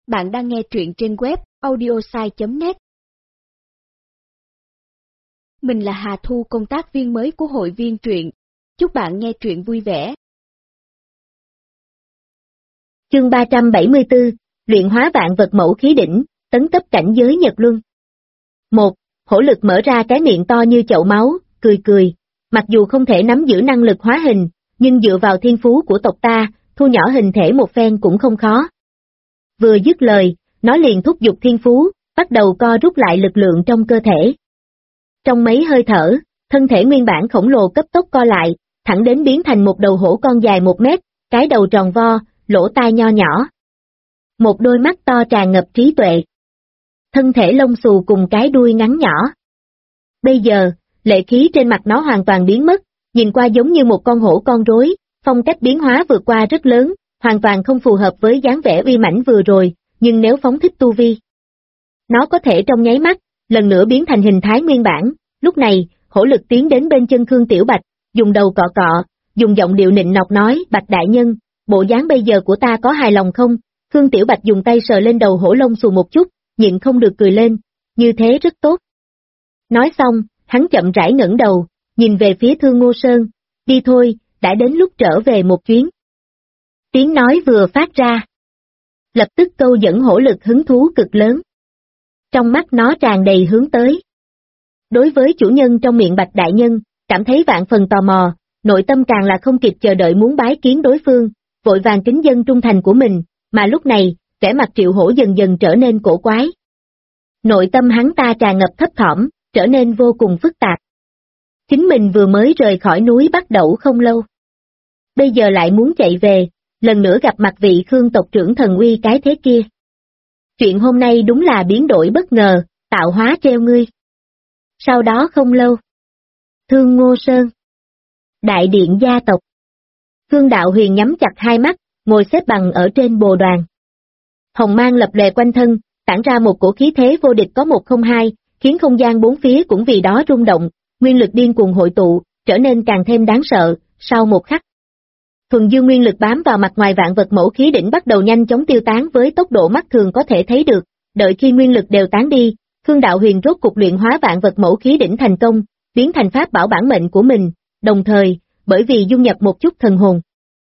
Bạn đang nghe truyện trên web audiosai.net. Mình là Hà Thu, công tác viên mới của hội viên truyện. Chúc bạn nghe truyện vui vẻ. Chương 374, luyện hóa vạn vật mẫu khí đỉnh, tấn cấp cảnh giới Nhật Luân. 1. Hổ lực mở ra cái miệng to như chậu máu, cười cười. Mặc dù không thể nắm giữ năng lực hóa hình, nhưng dựa vào thiên phú của tộc ta, thu nhỏ hình thể một phen cũng không khó. Vừa dứt lời, nó liền thúc giục thiên phú, bắt đầu co rút lại lực lượng trong cơ thể. Trong mấy hơi thở, thân thể nguyên bản khổng lồ cấp tốc co lại, thẳng đến biến thành một đầu hổ con dài 1 mét, cái đầu tròn vo, lỗ tai nho nhỏ. Một đôi mắt to tràn ngập trí tuệ. Thân thể lông xù cùng cái đuôi ngắn nhỏ. Bây giờ, lệ khí trên mặt nó hoàn toàn biến mất, nhìn qua giống như một con hổ con rối, phong cách biến hóa vượt qua rất lớn, hoàn toàn không phù hợp với dáng vẻ uy mãnh vừa rồi, nhưng nếu phóng thích tu vi, nó có thể trong nháy mắt, lần nữa biến thành hình thái nguyên bản. Lúc này, hổ lực tiến đến bên chân Khương Tiểu Bạch, dùng đầu cọ cọ, dùng giọng điệu nịnh nọt nói: "Bạch đại nhân, bộ dáng bây giờ của ta có hài lòng không?" Khương Tiểu Bạch dùng tay sờ lên đầu hổ lông xù một chút, nhịn không được cười lên: "Như thế rất tốt." Nói xong, hắn chậm rãi ngẩng đầu, nhìn về phía Thương Ngô Sơn: "Đi thôi, đã đến lúc trở về một chuyến." Tiếng nói vừa phát ra, lập tức câu dẫn hổ lực hứng thú cực lớn. Trong mắt nó tràn đầy hướng tới. Đối với chủ nhân trong miệng Bạch đại nhân, cảm thấy vạn phần tò mò, nội tâm càng là không kịp chờ đợi muốn bái kiến đối phương, vội vàng kính dân trung thành của mình, mà lúc này, vẻ mặt Triệu Hổ dần dần trở nên cổ quái. Nội tâm hắn ta tràn ngập thấp thỏm, trở nên vô cùng phức tạp. Chính mình vừa mới rời khỏi núi Bắc Đẩu không lâu. Bây giờ lại muốn chạy về, lần nữa gặp mặt vị Khương tộc trưởng thần uy cái thế kia. Chuyện hôm nay đúng là biến đổi bất ngờ, tạo hóa treo ngươi. Sau đó không lâu, Thương Ngô Sơn, đại điện gia tộc. Khương Đạo Huyền nhắm chặt hai mắt, ngồi xếp bằng ở trên bồ đoàn. Hồng mang lập lòe quanh thân, tản ra một cổ khí thế vô địch có 102, khiến không gian bốn phía cũng vì đó rung động, nguyên lực điên cuồng hội tụ, trở nên càng thêm đáng sợ. Sau một khắc, thuần dương nguyên lực bám vào mặt ngoài vạn vật mẫu khí đỉnh bắt đầu nhanh chóng tiêu tán với tốc độ mắt thường có thể thấy được. Đợi khi nguyên lực đều tán đi, Khương Đạo Huyền rốt cục luyện hóa vạn vật mẫu khí đỉnh thành công, biến thành pháp bảo bản mệnh của mình, đồng thời, bởi vì dung nhập một chút thần hồn,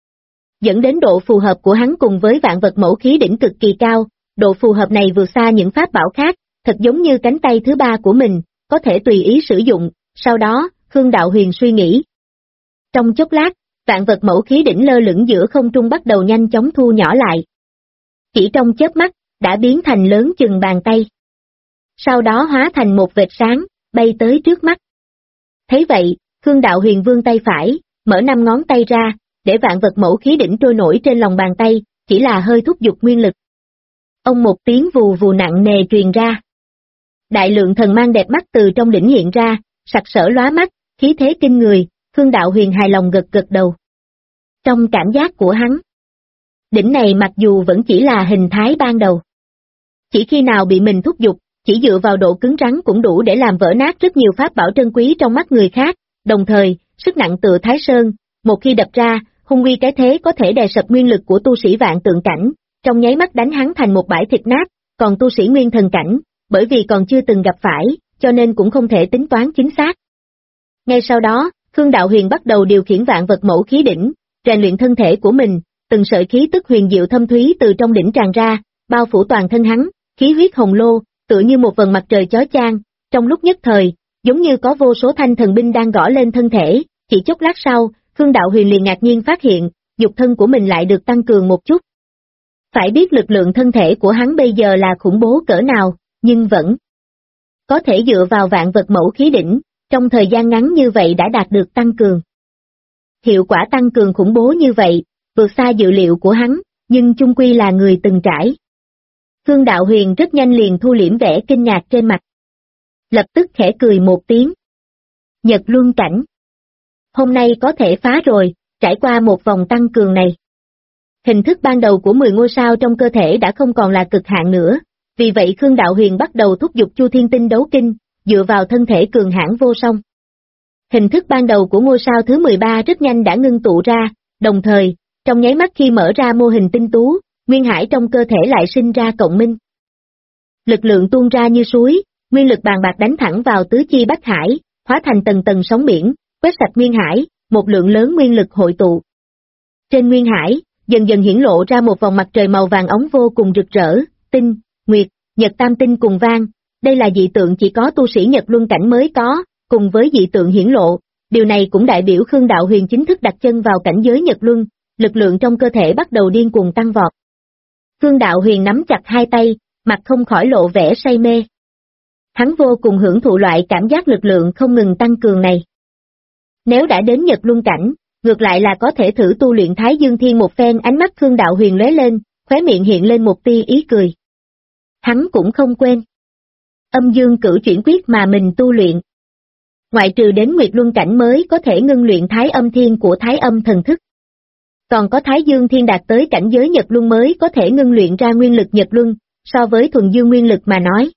dẫn đến độ phù hợp của hắn cùng với vạn vật mẫu khí đỉnh cực kỳ cao. Độ phù hợp này vượt xa những pháp bảo khác, thật giống như cánh tay thứ ba của mình, có thể tùy ý sử dụng. Sau đó, Khương Đạo Huyền suy nghĩ. Trong chốc lát, vạn vật mẫu khí đỉnh lơ lửng giữa không trung bắt đầu nhanh chóng thu nhỏ lại. Chỉ trong chớp mắt, đã biến thành lớn chừng bàn tay. Sau đó hóa thành một vệt sáng, bay tới trước mắt. Thấy vậy, Khương Đạo Huyền vươn tay phải, mở 5 ngón tay ra, để vạn vật mẫu khí đỉnh trôi nổi trên lòng bàn tay, chỉ là hơi thúc giục nguyên lực. Ông một tiếng vù vù nặng nề truyền ra. Đại lượng thần mang đẹp mắt từ trong đỉnh hiện ra, sặc sỡ lóa mắt, khí thế kinh người. Khương Đạo Huyền hài lòng gật gật đầu. Trong cảm giác của hắn, đỉnh này mặc dù vẫn chỉ là hình thái ban đầu, chỉ khi nào bị mình thúc giục, chỉ dựa vào độ cứng rắn cũng đủ để làm vỡ nát rất nhiều pháp bảo trân quý trong mắt người khác, đồng thời, sức nặng tựa Thái Sơn, một khi đập ra, hung uy cái thế có thể đè sập nguyên lực của tu sĩ vạn tượng cảnh, trong nháy mắt đánh hắn thành một bãi thịt nát, còn tu sĩ nguyên thần cảnh, bởi vì còn chưa từng gặp phải, cho nên cũng không thể tính toán chính xác. Ngay sau đó, Khương Đạo Huyền bắt đầu điều khiển vạn vật mẫu khí đỉnh, rèn luyện thân thể của mình, từng sợi khí tức huyền diệu thâm thúy từ trong đỉnh tràn ra, bao phủ toàn thân hắn, khí huyết hồng lô, tựa như một vầng mặt trời chói chang, trong lúc nhất thời, giống như có vô số thanh thần binh đang gõ lên thân thể. Chỉ chốc lát sau, Khương Đạo Huyền liền ngạc nhiên phát hiện, nhục thân của mình lại được tăng cường một chút. Phải biết lực lượng thân thể của hắn bây giờ là khủng bố cỡ nào, nhưng vẫn có thể dựa vào vạn vật mẫu khí đỉnh, trong thời gian ngắn như vậy đã đạt được tăng cường. Hiệu quả tăng cường khủng bố như vậy, vượt xa dự liệu của hắn, nhưng chung quy là người từng trải. Khương Đạo Huyền rất nhanh liền thu liễm vẻ kinh ngạc trên mặt. Lập tức khẽ cười một tiếng. Nhật Luân cảnh. Hôm nay có thể phá rồi, trải qua một vòng tăng cường này. Hình thức ban đầu của 10 ngôi sao trong cơ thể đã không còn là cực hạn nữa, vì vậy Khương Đạo Huyền bắt đầu thúc giục Chu Thiên Tinh đấu kinh, dựa vào thân thể cường hãn vô song. Hình thức ban đầu của ngôi sao thứ 13 rất nhanh đã ngưng tụ ra, đồng thời, trong nháy mắt khi mở ra mô hình tinh tú, nguyên hải trong cơ thể lại sinh ra cộng minh. Lực lượng tuôn ra như suối, nguyên lực bàn bạc đánh thẳng vào tứ chi bách hải, hóa thành tầng tầng sóng biển, quét sạch nguyên hải, một lượng lớn nguyên lực hội tụ. Trên nguyên hải, dần dần hiển lộ ra một vòng mặt trời màu vàng óng vô cùng rực rỡ, tinh, nguyệt, nhật tam tinh cùng vang, đây là dị tượng chỉ có tu sĩ Nhật Luân cảnh mới có, cùng với dị tượng hiển lộ, điều này cũng đại biểu Khương Đạo Huyền chính thức đặt chân vào cảnh giới Nhật Luân, lực lượng trong cơ thể bắt đầu điên cuồng tăng vọt. Khương Đạo Huyền nắm chặt hai tay, mặt không khỏi lộ vẻ say mê. Hắn vô cùng hưởng thụ loại cảm giác lực lượng không ngừng tăng cường này. Nếu đã đến Nhật Luân cảnh, ngược lại là có thể thử tu luyện Thái Dương Thiên một phen. Ánh mắt Khương Đạo Huyền lóe lên, khóe miệng hiện lên một tia ý cười. Hắn cũng không quên Âm Dương Cửu Chuyển Quyết mà mình tu luyện. Ngoại trừ đến Nguyệt Luân cảnh mới có thể ngưng luyện Thái Âm Thiên của Thái Âm thần thức. Còn có Thái Dương Thiên đạt tới cảnh giới Nhật Luân mới có thể ngưng luyện ra nguyên lực Nhật Luân, so với thuần dương nguyên lực mà nói.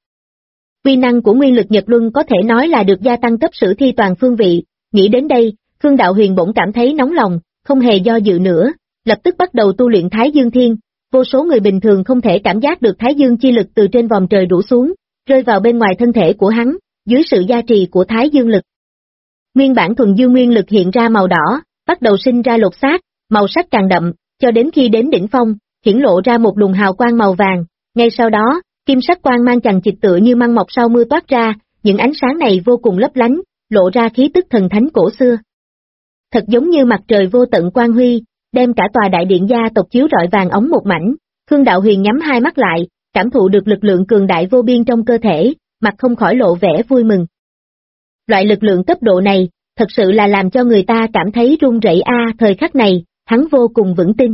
Uy năng của nguyên lực Nhật Luân có thể nói là được gia tăng cấp sử thi toàn phương vị, nghĩ đến đây, Khương Đạo Huyền bỗng cảm thấy nóng lòng, không hề do dự nữa, lập tức bắt đầu tu luyện Thái Dương Thiên. Vô số người bình thường không thể cảm giác được Thái Dương chi lực từ trên vòm trời đổ xuống, rơi vào bên ngoài thân thể của hắn, dưới sự gia trì của Thái Dương lực. Nguyên bản thuần dương nguyên lực hiện ra màu đỏ, bắt đầu sinh ra lột xác, màu sắc càng đậm, cho đến khi đến đỉnh phong, hiển lộ ra một luồng hào quang màu vàng, ngay sau đó, kim sắc quang mang chằng chịt tựa như măng mọc sau mưa toát ra, những ánh sáng này vô cùng lấp lánh, lộ ra khí tức thần thánh cổ xưa. Thật giống như mặt trời vô tận quang huy, đem cả tòa đại điện gia tộc chiếu rọi vàng óng một mảnh. Khương Đạo Huyền nhắm hai mắt lại, cảm thụ được lực lượng cường đại vô biên trong cơ thể, mặt không khỏi lộ vẻ vui mừng. Loại lực lượng cấp độ này, thật sự là làm cho người ta cảm thấy run rẩy thời khắc này, hắn vô cùng vững tin.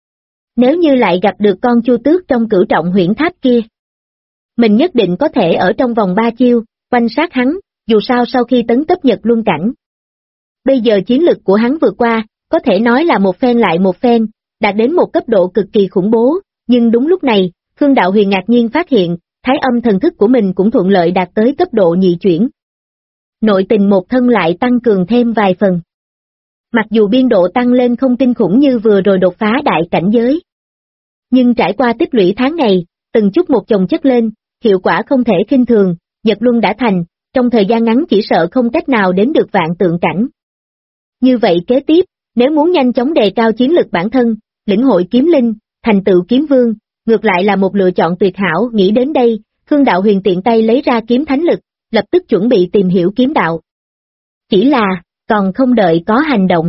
Nếu như lại gặp được con Chu Tước trong Cửu Trọng Huyễn Tháp kia, mình nhất định có thể ở trong vòng 3 chiêu, quanh sát hắn, dù sao sau khi tấn cấp Nhật Luân cảnh. Bây giờ chiến lực của hắn vượt qua, có thể nói là một phen lại một phen, đạt đến một cấp độ cực kỳ khủng bố, nhưng đúng lúc này, Khương Đạo Huyền ngạc nhiên phát hiện, Thái Âm thần thức của mình cũng thuận lợi đạt tới cấp độ nhị chuyển. Nội tình một thân lại tăng cường thêm vài phần. Mặc dù biên độ tăng lên không kinh khủng như vừa rồi đột phá đại cảnh giới, nhưng trải qua tích lũy tháng ngày, từng chút một chồng chất lên, hiệu quả không thể khinh thường, Nhật Luân đã thành, trong thời gian ngắn chỉ sợ không cách nào đến được vạn tượng cảnh. Như vậy kế tiếp, nếu muốn nhanh chóng đề cao chiến lực bản thân, lĩnh hội kiếm linh, thành tựu kiếm vương, ngược lại là một lựa chọn tuyệt hảo. Nghĩ đến đây, Khương Đạo Huyền tiện tay lấy ra kiếm thánh lực, lập tức chuẩn bị tìm hiểu kiếm đạo. Chỉ là, còn không đợi có hành động.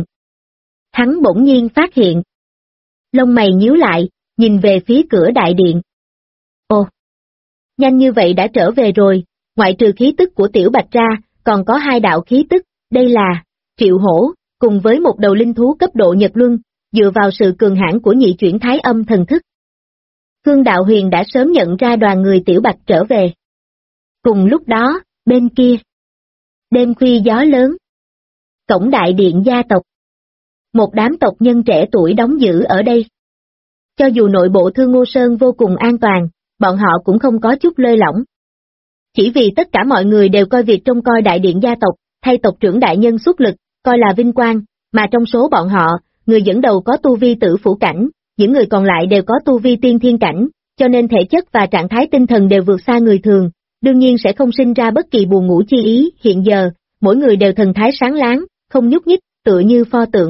Hắn bỗng nhiên phát hiện. Lông mày nhíu lại, nhìn về phía cửa đại điện. Ồ! Nhanh như vậy đã trở về rồi, ngoại trừ khí tức của Tiểu Bạch ra, còn có hai đạo khí tức, đây là Triệu Hổ, cùng với một đầu linh thú cấp độ Nhật Luân, dựa vào sự cường hãn của nhị chuyển Thái Âm thần thức. Khương Đạo Huyền đã sớm nhận ra đoàn người Tiểu Bạch trở về. Cùng lúc đó, bên kia, đêm khuya gió lớn, cổng đại điện gia tộc. Một đám tộc nhân trẻ tuổi đóng giữ ở đây. Cho dù nội bộ Thương Ngô Sơn vô cùng an toàn, bọn họ cũng không có chút lơi lỏng. Chỉ vì tất cả mọi người đều coi việc trông coi đại điện gia tộc, thay tộc trưởng đại nhân xuất lực, coi là vinh quang, mà trong số bọn họ, người dẫn đầu có tu vi tử phủ cảnh, những người còn lại đều có tu vi tiên thiên cảnh, cho nên thể chất và trạng thái tinh thần đều vượt xa người thường, đương nhiên sẽ không sinh ra bất kỳ buồn ngủ chi ý. Hiện giờ, mỗi người đều thần thái sáng láng, không nhúc nhích, tựa như pho tượng.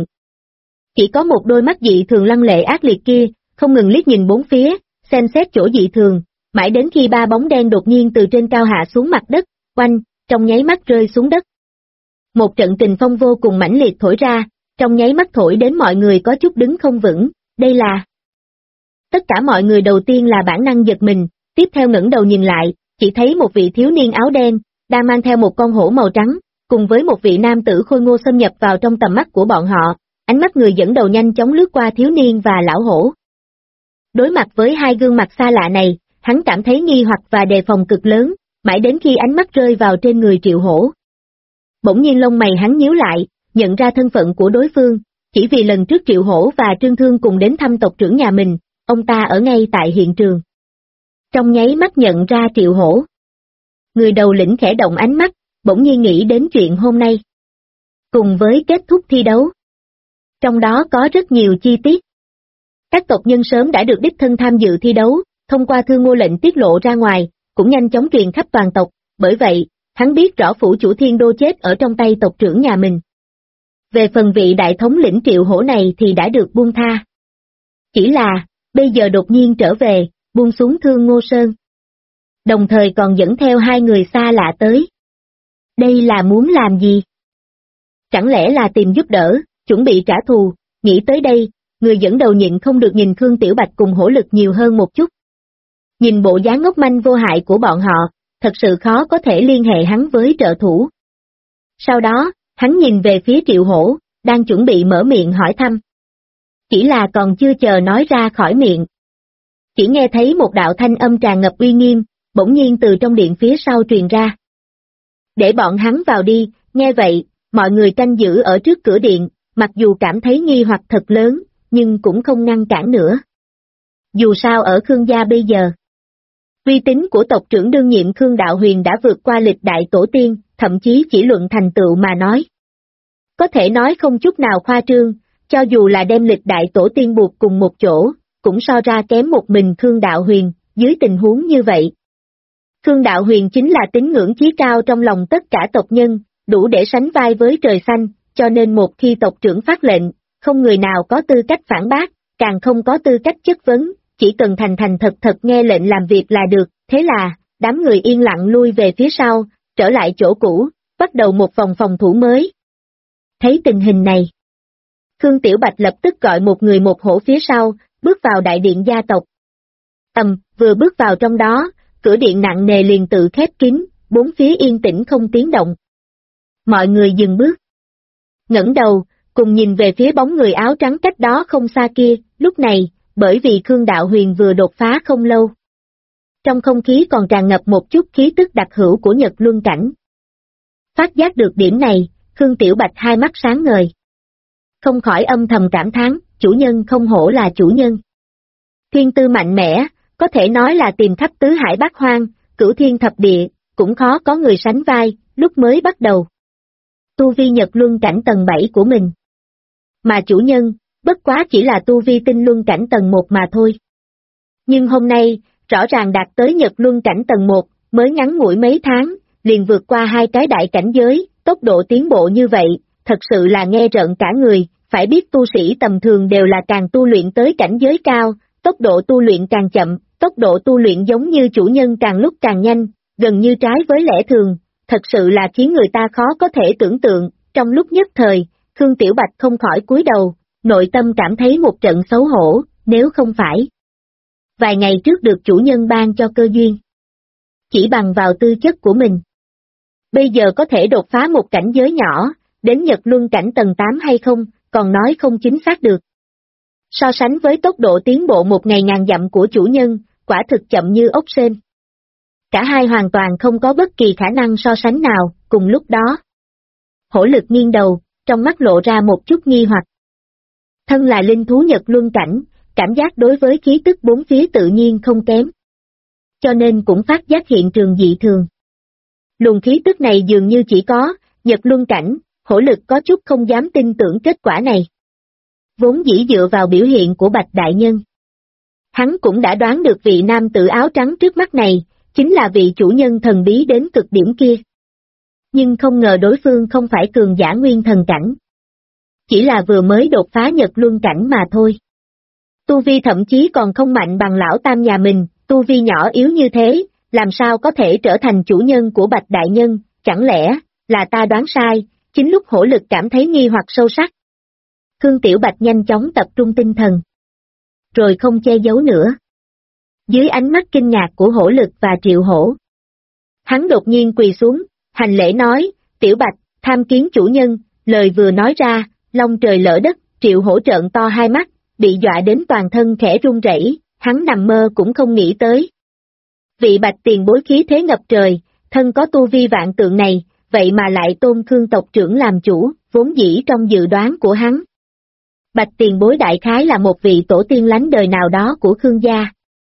Chỉ có một đôi mắt dị thường lăng lệ ác liệt kia, không ngừng liếc nhìn bốn phía, xem xét chỗ dị thường, mãi đến khi ba bóng đen đột nhiên từ trên cao hạ xuống mặt đất, oanh, trong nháy mắt rơi xuống đất. Một trận kình phong vô cùng mãnh liệt thổi ra, trong nháy mắt thổi đến mọi người có chút đứng không vững, đây là... Tất cả mọi người đầu tiên là bản năng giật mình, tiếp theo ngẩng đầu nhìn lại, chỉ thấy một vị thiếu niên áo đen, đang mang theo một con hổ màu trắng, cùng với một vị nam tử khôi ngô xâm nhập vào trong tầm mắt của bọn họ, ánh mắt người dẫn đầu nhanh chóng lướt qua thiếu niên và lão hổ. Đối mặt với hai gương mặt xa lạ này, hắn cảm thấy nghi hoặc và đề phòng cực lớn, mãi đến khi ánh mắt rơi vào trên người Triệu Hổ. Bỗng nhiên lông mày hắn nhíu lại, nhận ra thân phận của đối phương, chỉ vì lần trước Triệu Hổ và Trương Thương cùng đến thăm tộc trưởng nhà mình, ông ta ở ngay tại hiện trường. Trong nháy mắt nhận ra Triệu Hổ. Người đầu lĩnh khẽ động ánh mắt, bỗng nhiên nghĩ đến chuyện hôm nay. Cùng với kết thúc thi đấu. Trong đó có rất nhiều chi tiết. Các tộc nhân sớm đã được đích thân tham dự thi đấu, thông qua Thương Ngô lệnh tiết lộ ra ngoài, cũng nhanh chóng truyền khắp toàn tộc, bởi vậy, hắn biết rõ phủ chủ Thiên Đô chết ở trong tay tộc trưởng nhà mình. Về phần vị đại thống lĩnh Triệu Hổ này thì đã được buông tha. Chỉ là, bây giờ đột nhiên trở về, buông xuống Thương Ngô Sơn. Đồng thời còn dẫn theo hai người xa lạ tới. Đây là muốn làm gì? Chẳng lẽ là tìm giúp đỡ, chuẩn bị trả thù, nghĩ tới đây, người dẫn đầu nhịn không được nhìn Khương Tiểu Bạch cùng Hổ Lực nhiều hơn một chút. Nhìn bộ dáng ngốc manh vô hại của bọn họ, thật sự khó có thể liên hệ hắn với trợ thủ. Sau đó, hắn nhìn về phía Triệu Hổ, đang chuẩn bị mở miệng hỏi thăm. Chỉ là còn chưa chờ nói ra khỏi miệng. Chỉ nghe thấy một đạo thanh âm tràn ngập uy nghiêm, bỗng nhiên từ trong điện phía sau truyền ra. Để bọn hắn vào đi, nghe vậy, mọi người canh giữ ở trước cửa điện, mặc dù cảm thấy nghi hoặc thật lớn, nhưng cũng không ngăn cản nữa. Dù sao ở Khương gia bây giờ, uy tín của tộc trưởng đương nhiệm Khương Đạo Huyền đã vượt qua lịch đại tổ tiên, thậm chí chỉ luận thành tựu mà nói. Có thể nói không chút nào khoa trương, cho dù là đem lịch đại tổ tiên buộc cùng một chỗ, cũng so ra kém một mình Khương Đạo Huyền, dưới tình huống như vậy. Khương Đạo Huyền chính là tín ngưỡng chí cao trong lòng tất cả tộc nhân, đủ để sánh vai với trời xanh, cho nên một khi tộc trưởng phát lệnh, không người nào có tư cách phản bác, càng không có tư cách chất vấn, chỉ cần thành thành thật thật nghe lệnh làm việc là được, thế là, đám người yên lặng lui về phía sau, trở lại chỗ cũ, bắt đầu một vòng phòng thủ mới. Thấy tình hình này, Khương Tiểu Bạch lập tức gọi một người một hổ phía sau, bước vào đại điện gia tộc. Vừa bước vào trong đó, cửa điện nặng nề liền tự khép kín, bốn phía yên tĩnh không tiếng động. Mọi người dừng bước. Ngẩng đầu, cùng nhìn về phía bóng người áo trắng cách đó không xa kia, lúc này, bởi vì Khương Đạo Huyền vừa đột phá không lâu. Trong không khí còn tràn ngập một chút khí tức đặc hữu của Nhật Luân Cảnh. Phát giác được điểm này, Khương Tiểu Bạch hai mắt sáng ngời. Không khỏi âm thầm cảm thán, chủ nhân không hổ là chủ nhân. Thiên tư mạnh mẽ, có thể nói là tìm khắp tứ hải bát hoang, cửu thiên thập địa, cũng khó có người sánh vai, lúc mới bắt đầu. Tu vi Nhật Luân Cảnh tầng 7 của mình. Mà chủ nhân, bất quá chỉ là tu vi tinh luân cảnh tầng 1 mà thôi. Nhưng hôm nay, rõ ràng đạt tới Nhật Luân Cảnh tầng 1, mới ngắn ngủi mấy tháng, liền vượt qua hai cái đại cảnh giới, tốc độ tiến bộ như vậy, thật sự là nghe rợn cả người, phải biết tu sĩ tầm thường đều là càng tu luyện tới cảnh giới cao, tốc độ tu luyện càng chậm, tốc độ tu luyện giống như chủ nhân càng lúc càng nhanh, gần như trái với lẽ thường, thật sự là khiến người ta khó có thể tưởng tượng, trong lúc nhất thời, Khương Tiểu Bạch không khỏi cúi đầu, nội tâm cảm thấy một trận xấu hổ, nếu không phải. Vài ngày trước được chủ nhân ban cho cơ duyên. Chỉ bằng vào tư chất của mình. Bây giờ có thể đột phá một cảnh giới nhỏ, đến Nhật Luân Cảnh tầng 8 hay không, còn nói không chính xác được. So sánh với tốc độ tiến bộ một ngày ngàn dặm của chủ nhân, quả thực chậm như ốc sên. Cả hai hoàn toàn không có bất kỳ khả năng so sánh nào, cùng lúc đó. Hổ Lực nghiêng đầu, trong mắt lộ ra một chút nghi hoặc. Thân là linh thú Nhật Luân Cảnh, cảm giác đối với khí tức bốn phía tự nhiên không kém. Cho nên cũng phát giác hiện trường dị thường. Luồng khí tức này dường như chỉ có, Nhật Luân Cảnh, Hổ Lực có chút không dám tin tưởng kết quả này. Vốn dĩ dựa vào biểu hiện của Bạch Đại Nhân. Hắn cũng đã đoán được vị nam tử áo trắng trước mắt này, chính là vị chủ nhân thần bí đến cực điểm kia. Nhưng không ngờ đối phương không phải cường giả nguyên thần cảnh. Chỉ là vừa mới đột phá Nhật Luân Cảnh mà thôi. Tu vi thậm chí còn không mạnh bằng lão tam nhà mình, tu vi nhỏ yếu như thế, làm sao có thể trở thành chủ nhân của Bạch Đại Nhân, chẳng lẽ, là ta đoán sai, chính lúc Hổ Lực cảm thấy nghi hoặc sâu sắc. Khương Tiểu Bạch nhanh chóng tập trung tinh thần. Rồi không che giấu nữa. Dưới ánh mắt kinh ngạc của Hổ Lực và Triệu Hổ. Hắn đột nhiên quỳ xuống, hành lễ nói, Tiểu Bạch, tham kiến chủ nhân, lời vừa nói ra, long trời lỡ đất, Triệu Hổ trợn to hai mắt, bị dọa đến toàn thân khẽ run rẩy, hắn nằm mơ cũng không nghĩ tới. Vị Bạch tiền bối khí thế ngập trời, thân có tu vi vạn tượng này, vậy mà lại tôn Khương tộc trưởng làm chủ, vốn dĩ trong dự đoán của hắn. Bạch tiền bối đại khái là một vị tổ tiên lánh đời nào đó của Khương gia.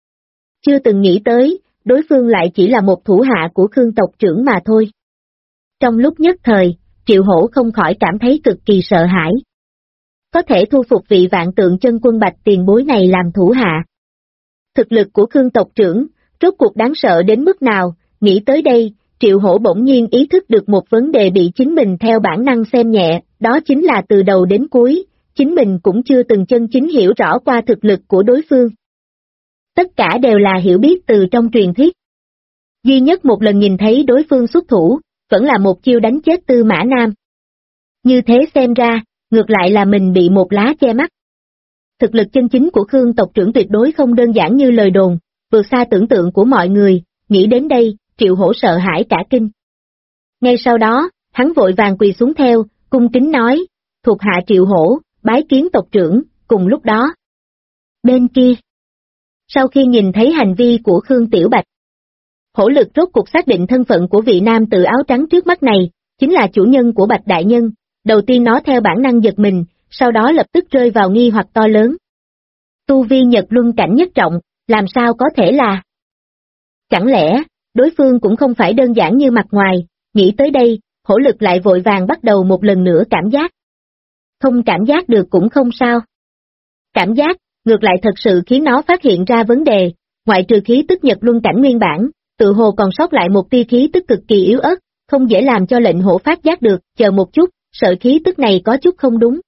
Chưa từng nghĩ tới, đối phương lại chỉ là một thủ hạ của Khương tộc trưởng mà thôi. Trong lúc nhất thời, Triệu Hổ không khỏi cảm thấy cực kỳ sợ hãi. có thể thu phục vị vạn tượng chân quân Bạch tiền bối này làm thủ hạ. Thực lực của Khương tộc trưởng, rốt cuộc đáng sợ đến mức nào, nghĩ tới đây, Triệu Hổ bỗng nhiên ý thức được một vấn đề bị chính mình theo bản năng xem nhẹ, đó chính là từ đầu đến cuối, chính mình cũng chưa từng chân chính hiểu rõ qua thực lực của đối phương. Tất cả đều là hiểu biết từ trong truyền thuyết. Duy nhất một lần nhìn thấy đối phương xuất thủ, vẫn là một chiêu đánh chết Tư Mã Nam. Như thế xem ra, ngược lại là mình bị một lá che mắt. Thực lực chân chính của Khương tộc trưởng tuyệt đối không đơn giản như lời đồn, vượt xa tưởng tượng của mọi người, nghĩ đến đây, Triệu Hổ sợ hãi cả kinh. Ngay sau đó, hắn vội vàng quỳ xuống theo, cung kính nói, thuộc hạ Triệu Hổ, bái kiến tộc trưởng, cùng lúc đó. Bên kia, sau khi nhìn thấy hành vi của Khương Tiểu Bạch, Hổ Lực rốt cuộc xác định thân phận của vị nam tử áo trắng trước mắt này, chính là chủ nhân của Bạch Đại Nhân, đầu tiên nó theo bản năng giật mình, sau đó lập tức rơi vào nghi hoặc to lớn. Tu vi Nhật Luân cảnh nhất trọng, làm sao có thể là? Chẳng lẽ, đối phương cũng không phải đơn giản như mặt ngoài, nghĩ tới đây, Hổ Lực lại vội vàng bắt đầu một lần nữa cảm giác. Không cảm giác được cũng không sao. Cảm giác, ngược lại thật sự khiến nó phát hiện ra vấn đề, ngoại trừ khí tức Nhật Luân cảnh nguyên bản, tự hồ còn sót lại một tia khí tức cực kỳ yếu ớt, không dễ làm cho lệnh Hổ phát giác được, chờ một chút, sợ khí tức này có chút không đúng.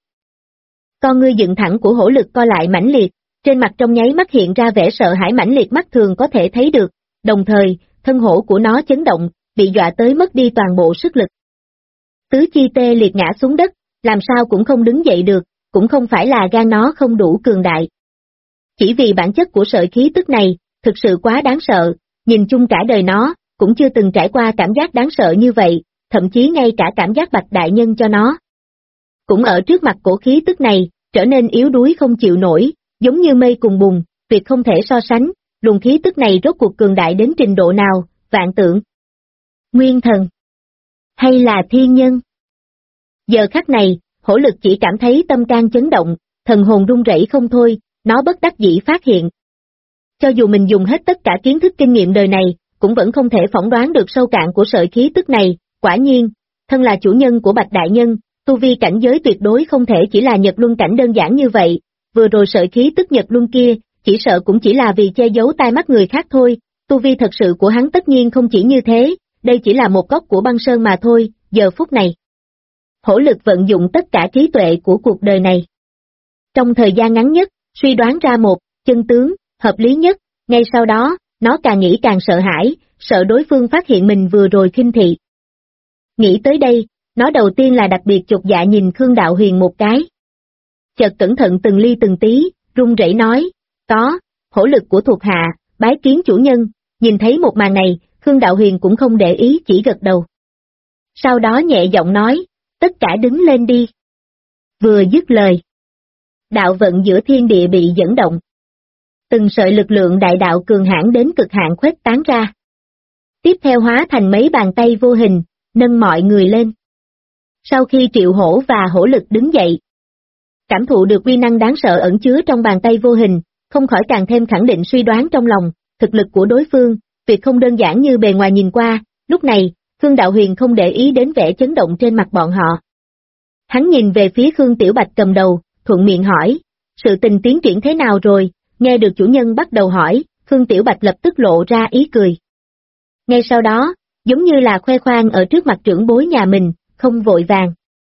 Con ngươi dựng thẳng của Hổ Lực co lại mãnh liệt, trên mặt trong nháy mắt hiện ra vẻ sợ hãi mãnh liệt mắt thường có thể thấy được, đồng thời, thân hổ của nó chấn động, bị dọa tới mất đi toàn bộ sức lực. Tứ chi tê liệt ngã xuống đất, làm sao cũng không đứng dậy được, cũng không phải là gan nó không đủ cường đại. Chỉ vì bản chất của sợi khí tức này, thực sự quá đáng sợ, nhìn chung cả đời nó, cũng chưa từng trải qua cảm giác đáng sợ như vậy, thậm chí ngay cả cảm giác Bạch Đại Nhân cho nó. Cũng ở trước mặt cổ khí tức này, trở nên yếu đuối không chịu nổi, giống như mây cùng bùn, tuyệt không thể so sánh, luồng khí tức này rốt cuộc cường đại đến trình độ nào, vạn tượng, nguyên thần, hay là thiên nhân. Giờ khắc này, Hổ Lực chỉ cảm thấy tâm can chấn động, thần hồn run rẩy không thôi, nó bất đắc dĩ phát hiện. Cho dù mình dùng hết tất cả kiến thức kinh nghiệm đời này, cũng vẫn không thể phỏng đoán được sâu cạn của sợi khí tức này, quả nhiên, thân là chủ nhân của Bạch Đại Nhân, tu vi cảnh giới tuyệt đối không thể chỉ là Nhật Luân cảnh đơn giản như vậy, vừa rồi sợi khí tức Nhật Luân kia, chỉ sợ cũng chỉ là vì che giấu tai mắt người khác thôi, tu vi thật sự của hắn tất nhiên không chỉ như thế, đây chỉ là một góc của băng sơn mà thôi, giờ phút này. Hổ Lực vận dụng tất cả trí tuệ của cuộc đời này. Trong thời gian ngắn nhất, suy đoán ra một chân tướng, hợp lý nhất, ngay sau đó, nó càng nghĩ càng sợ hãi, sợ đối phương phát hiện mình vừa rồi khinh thị. Nghĩ tới đây, nó đầu tiên là đặc biệt chột dạ nhìn Khương Đạo Huyền một cái. Chợt cẩn thận từng ly từng tí, run rẩy nói, có, Hổ Lực của thuộc hạ, bái kiến chủ nhân, nhìn thấy một màn này, Khương Đạo Huyền cũng không để ý chỉ gật đầu. Sau đó nhẹ giọng nói, tất cả đứng lên đi. Vừa dứt lời, đạo vận giữa thiên địa bị dẫn động. Từng sợi lực lượng đại đạo cường hãn đến cực hạn khuếch tán ra. Tiếp theo hóa thành mấy bàn tay vô hình, nâng mọi người lên. Sau khi Triệu Hổ và Hổ Lực đứng dậy, cảm thụ được uy năng đáng sợ ẩn chứa trong bàn tay vô hình, không khỏi càng thêm khẳng định suy đoán trong lòng, thực lực của đối phương, tuyệt không đơn giản như bề ngoài nhìn qua, lúc này, Khương Đạo Huyền không để ý đến vẻ chấn động trên mặt bọn họ. Hắn nhìn về phía Khương Tiểu Bạch cầm đầu, thuận miệng hỏi, sự tình tiến triển thế nào rồi, nghe được chủ nhân bắt đầu hỏi, Khương Tiểu Bạch lập tức lộ ra ý cười. Ngay sau đó, giống như là khoe khoang ở trước mặt trưởng bối nhà mình, không vội vàng.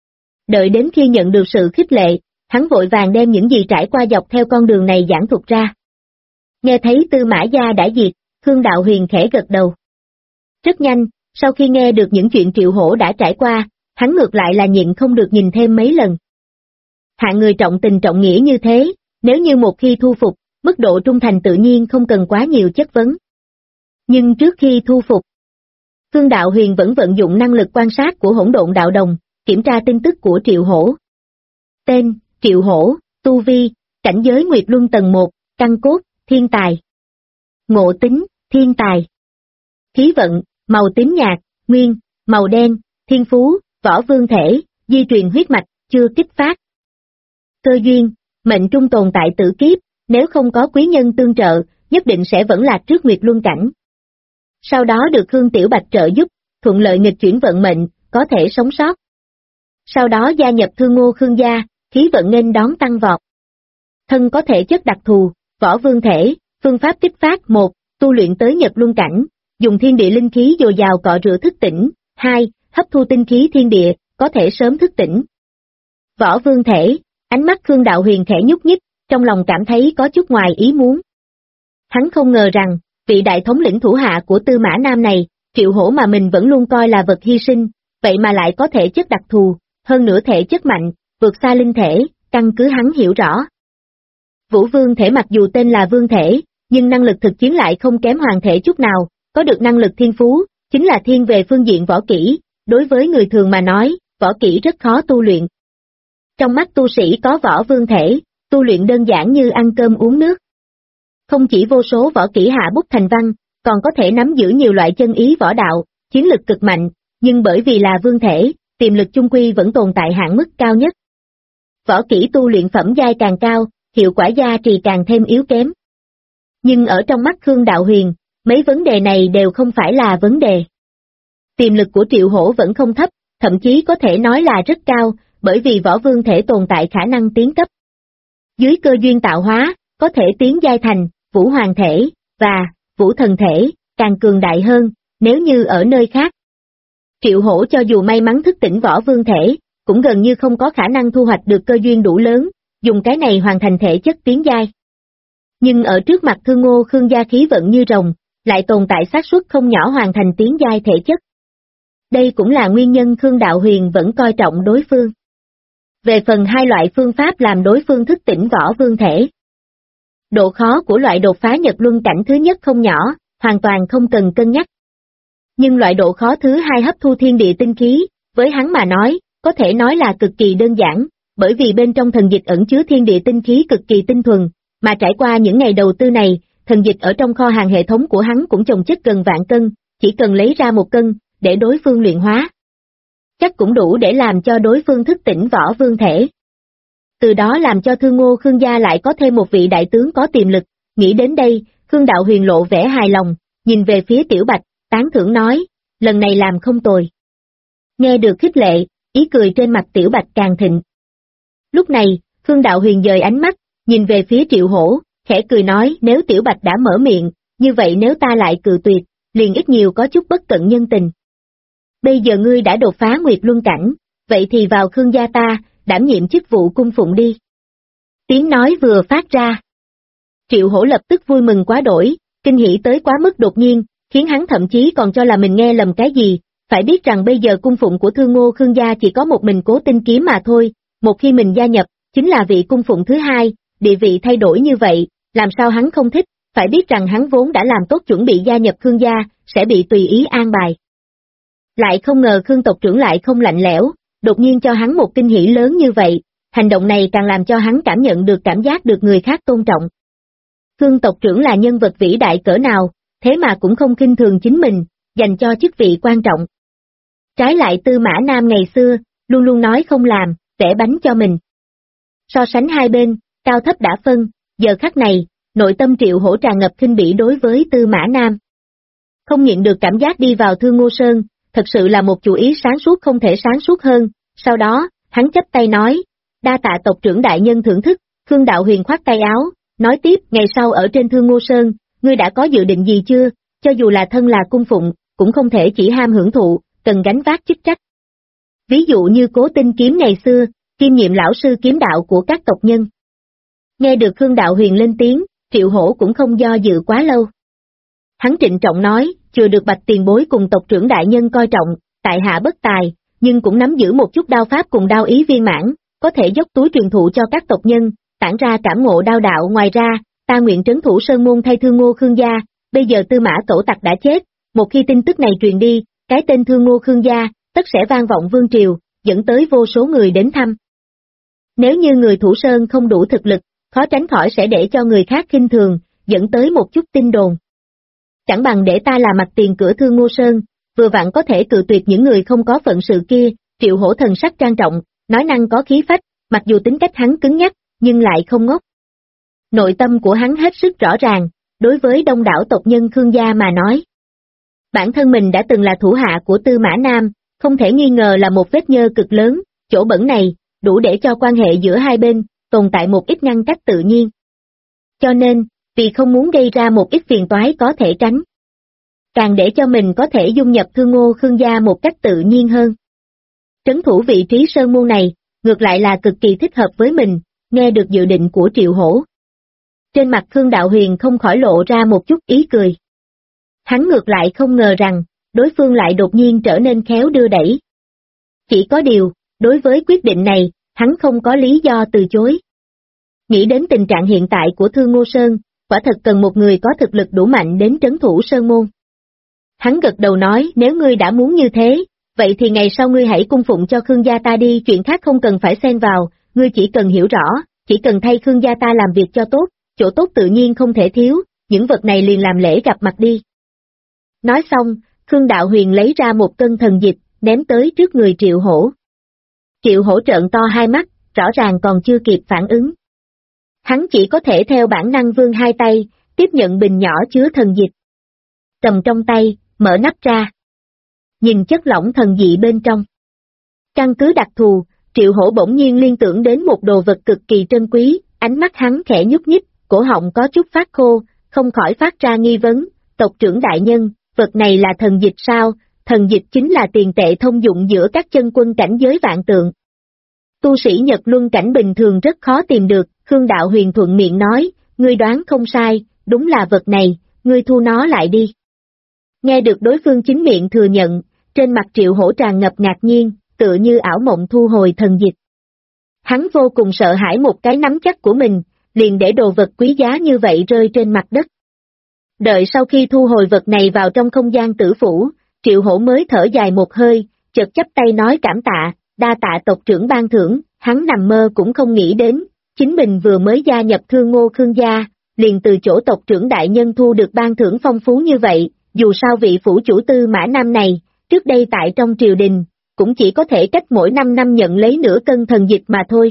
Đợi đến khi nhận được sự khích lệ, hắn vội vàng đem những gì trải qua dọc theo con đường này giảng thuật ra. Nghe thấy Tư Mã Gia đã diệt, Khương Đạo Huyền khẽ gật đầu. Rất nhanh, sau khi nghe được những chuyện Triệu Hổ đã trải qua, hắn ngược lại là nhịn không được nhìn thêm mấy lần. Hạng người trọng tình trọng nghĩa như thế, nếu như một khi thu phục, mức độ trung thành tự nhiên không cần quá nhiều chất vấn. Nhưng trước khi thu phục, Khương Đạo Huyền vẫn vận dụng năng lực quan sát của Hỗn Độn Đạo Đồng, kiểm tra tin tức của Triệu Hổ. Tên, Triệu Hổ, tu vi, cảnh giới Nguyệt Luân tầng 1, căn cốt, thiên tài. Ngộ tính, thiên tài. Khí vận, màu tím nhạt, nguyên, màu đen, thiên phú, võ vương thể, di truyền huyết mạch, chưa kích phát. Cơ duyên, mệnh trung tồn tại tử kiếp, nếu không có quý nhân tương trợ, nhất định sẽ vẫn lạc trước Nguyệt Luân cảnh. Sau đó được Khương Tiểu Bạch trợ giúp, thuận lợi nghịch chuyển vận mệnh, có thể sống sót. Sau đó gia nhập Thương Ngô Khương gia, khí vận nên đón tăng vọt. Thân có thể chất đặc thù, võ vương thể, phương pháp kích phát 1, tu luyện tới Nhật Luân cảnh, dùng thiên địa linh khí dồi dào cọ rửa thức tỉnh, 2, hấp thu tinh khí thiên địa, có thể sớm thức tỉnh. Võ vương thể, ánh mắt Khương Đạo Huyền khẽ nhúc nhích, trong lòng cảm thấy có chút ngoài ý muốn. Hắn không ngờ rằng, vị đại thống lĩnh thủ hạ của Tư Mã Nam này, Triệu Hổ mà mình vẫn luôn coi là vật hy sinh, vậy mà lại có thể chất đặc thù, hơn nữa thể chất mạnh, vượt xa linh thể, căn cứ hắn hiểu rõ. Vũ vương thể mặc dù tên là vương thể, nhưng năng lực thực chiến lại không kém hoàng thể chút nào, có được năng lực thiên phú, chính là thiên về phương diện võ kỹ, đối với người thường mà nói, võ kỹ rất khó tu luyện. Trong mắt tu sĩ có võ vương thể, tu luyện đơn giản như ăn cơm uống nước. Không chỉ vô số võ kỹ hạ bút thành văn, còn có thể nắm giữ nhiều loại chân ý võ đạo, chiến lực cực mạnh, nhưng bởi vì là vương thể, tiềm lực chung quy vẫn tồn tại hạn mức cao nhất. Võ kỹ tu luyện phẩm giai càng cao, hiệu quả gia trì càng thêm yếu kém. Nhưng ở trong mắt Khương Đạo Huyền, mấy vấn đề này đều không phải là vấn đề. Tiềm lực của Triệu Hổ vẫn không thấp, thậm chí có thể nói là rất cao, bởi vì võ vương thể tồn tại khả năng tiến cấp. Dưới cơ duyên tạo hóa, có thể tiến giai thành vũ hoàng thể và vũ thần thể, càng cường đại hơn, nếu như ở nơi khác. Triệu Hổ cho dù may mắn thức tỉnh võ vương thể, cũng gần như không có khả năng thu hoạch được cơ duyên đủ lớn, dùng cái này hoàn thành thể chất tiến giai. Nhưng ở trước mặt Thương Ngô Khương gia khí vận như rồng, lại tồn tại xác suất không nhỏ hoàn thành tiến giai thể chất. Đây cũng là nguyên nhân Khương Đạo Huyền vẫn coi trọng đối phương. Về phần hai loại phương pháp làm đối phương thức tỉnh võ vương thể. Độ khó của loại đột phá Nhật Luân cảnh thứ nhất không nhỏ, hoàn toàn không cần cân nhắc. Nhưng loại độ khó thứ hai hấp thu thiên địa tinh khí, với hắn mà nói, có thể nói là cực kỳ đơn giản, bởi vì bên trong thần dịch ẩn chứa thiên địa tinh khí cực kỳ tinh thuần, mà trải qua những ngày đầu tư này, thần dịch ở trong kho hàng hệ thống của hắn cũng chồng chất gần vạn cân, chỉ cần lấy ra 1 cân, để đối phương luyện hóa. Chắc cũng đủ để làm cho đối phương thức tỉnh võ vương thể. Từ đó làm cho Thương Ngô Khương gia lại có thêm một vị đại tướng có tiềm lực, nghĩ đến đây, Khương Đạo Huyền lộ vẻ hài lòng, nhìn về phía Tiểu Bạch, tán thưởng nói, lần này làm không tồi. Nghe được khích lệ, ý cười trên mặt Tiểu Bạch càng thịnh. Lúc này, Khương Đạo Huyền dời ánh mắt, nhìn về phía Triệu Hổ, khẽ cười nói nếu Tiểu Bạch đã mở miệng, như vậy nếu ta lại cự tuyệt, liền ít nhiều có chút bất cận nhân tình. Bây giờ ngươi đã đột phá Nguyệt Luân cảnh, vậy thì vào Khương gia ta, đảm nhiệm chức vụ cung phụng đi. Tiếng nói vừa phát ra. Triệu Hổ lập tức vui mừng quá đổi, kinh hỉ tới quá mức đột nhiên, khiến hắn thậm chí còn cho là mình nghe lầm cái gì, phải biết rằng bây giờ cung phụng của Thương Ngô Khương gia chỉ có một mình Cố Tinh Kiếm mà thôi, một khi mình gia nhập, chính là vị cung phụng thứ hai, địa vị thay đổi như vậy, làm sao hắn không thích, phải biết rằng hắn vốn đã làm tốt chuẩn bị gia nhập Khương gia, sẽ bị tùy ý an bài. Lại không ngờ Khương tộc trưởng lại không lạnh lẽo, đột nhiên cho hắn một kinh hỉ lớn như vậy, hành động này càng làm cho hắn cảm nhận được cảm giác được người khác tôn trọng. Khương tộc trưởng là nhân vật vĩ đại cỡ nào, thế mà cũng không khinh thường chính mình, dành cho chức vị quan trọng. Trái lại Tư Mã Nam ngày xưa, luôn luôn nói không làm, vẽ bánh cho mình. So sánh hai bên, cao thấp đã phân, giờ khắc này, nội tâm Triệu Hổ tràn ngập khinh bỉ đối với Tư Mã Nam. Không nhịn được cảm giác đi vào Thương Ngô Sơn, thật sự là một chủ ý sáng suốt không thể sáng suốt hơn, sau đó, hắn chắp tay nói, đa tạ tộc trưởng đại nhân thưởng thức, Khương Đạo Huyền khoát tay áo, nói tiếp, ngày sau ở trên Thương Ngô Sơn, ngươi đã có dự định gì chưa, cho dù là thân là cung phụng, cũng không thể chỉ ham hưởng thụ, cần gánh vác chức trách. Ví dụ như Cố Tinh Kiếm ngày xưa, kiêm nhiệm lão sư kiếm đạo của các tộc nhân. Nghe được Khương Đạo Huyền lên tiếng, Triệu Hổ cũng không do dự quá lâu. Hắn trịnh trọng nói, chưa được Bạch tiền bối cùng tộc trưởng đại nhân coi trọng, tại hạ bất tài, nhưng cũng nắm giữ một chút đao pháp cùng đao ý viên mãn, có thể dốc túi truyền thụ cho các tộc nhân, tản ra cảm ngộ đao đạo. Ngoài ra, ta nguyện trấn thủ sơn môn thay Thương Ngô Khương gia, bây giờ Tư Mã Cẩu Tặc đã chết, một khi tin tức này truyền đi, cái tên Thương Ngô Khương gia, tất sẽ vang vọng vương triều, dẫn tới vô số người đến thăm. Nếu như người thủ sơn không đủ thực lực, khó tránh khỏi sẽ để cho người khác khinh thường, dẫn tới một chút tin đồn. Chẳng bằng để ta là mặt tiền cửa Thương Ngô Sơn, vừa vặn có thể cự tuyệt những người không có phận sự kia. Triệu Hổ thần sắc trang trọng, nói năng có khí phách, mặc dù tính cách hắn cứng nhắc, nhưng lại không ngốc. Nội tâm của hắn hết sức rõ ràng, đối với đông đảo tộc nhân Khương gia mà nói. Bản thân mình đã từng là thủ hạ của Tư Mã Nam, không thể nghi ngờ là một vết nhơ cực lớn, chỗ bẩn này, đủ để cho quan hệ giữa hai bên tồn tại một ít ngăn cách tự nhiên. Cho nên, vì không muốn gây ra một ít phiền toái có thể tránh, càng để cho mình có thể dung nhập Thương Ngô Khương gia một cách tự nhiên hơn. Trấn thủ vị trí sơn môn này, ngược lại là cực kỳ thích hợp với mình, nghe được dự định của Triệu Hổ. Trên mặt Khương Đạo Huyền không khỏi lộ ra một chút ý cười. Hắn ngược lại không ngờ rằng, đối phương lại đột nhiên trở nên khéo đưa đẩy. Chỉ có điều, đối với quyết định này, hắn không có lý do từ chối. Nghĩ đến tình trạng hiện tại của Thương Ngô Sơn, quả thật cần một người có thực lực đủ mạnh đến trấn thủ sơn môn. Hắn gật đầu nói, nếu ngươi đã muốn như thế, vậy thì ngày sau ngươi hãy cung phụng cho Khương gia ta đi, chuyện khác không cần phải xen vào, ngươi chỉ cần hiểu rõ, chỉ cần thay Khương gia ta làm việc cho tốt, chỗ tốt tự nhiên không thể thiếu, những vật này liền làm lễ gặp mặt đi. Nói xong, Khương Đạo Huyền lấy ra một cân thần dịch, ném tới trước người Triệu Hổ. Triệu Hổ trợn to hai mắt, rõ ràng còn chưa kịp phản ứng. Hắn chỉ có thể theo bản năng vươn hai tay, tiếp nhận bình nhỏ chứa thần dịch. Cầm trong tay, mở nắp ra. Nhìn chất lỏng thần dị bên trong. Căn cứ đặc thù, Triệu Hổ bỗng nhiên liên tưởng đến một đồ vật cực kỳ trân quý, ánh mắt hắn khẽ nhúc nhích, cổ họng có chút phát khô, không khỏi phát ra nghi vấn, tộc trưởng đại nhân, vật này là thần dịch sao? Thần dịch chính là tiền tệ thông dụng giữa các chân quân cảnh giới vạn tượng. Tu sĩ Nhật Luân cảnh bình thường rất khó tìm được, Khương Đạo Huyền thuận miệng nói, ngươi đoán không sai, đúng là vật này, ngươi thu nó lại đi. Nghe được đối phương chính miệng thừa nhận, trên mặt Triệu Hổ tràn ngập ngạc nhiên, tựa như ảo mộng thu hồi thần dịch. Hắn vô cùng sợ hãi một cái nắm chắc của mình, liền để đồ vật quý giá như vậy rơi trên mặt đất. Đợi sau khi thu hồi vật này vào trong không gian tử phủ, Triệu Hổ mới thở dài một hơi, chợt chắp tay nói cảm tạ, đa tạ tộc trưởng ban thưởng, hắn nằm mơ cũng không nghĩ đến, chính mình vừa mới gia nhập Thương Ngô Khương gia, liền từ chỗ tộc trưởng đại nhân thu được ban thưởng phong phú như vậy, dù sao vị phủ chủ Tư Mã Nam này, trước đây tại trong triều đình, cũng chỉ có thể cách mỗi 5 năm nhận lấy nửa cân thần dịch mà thôi.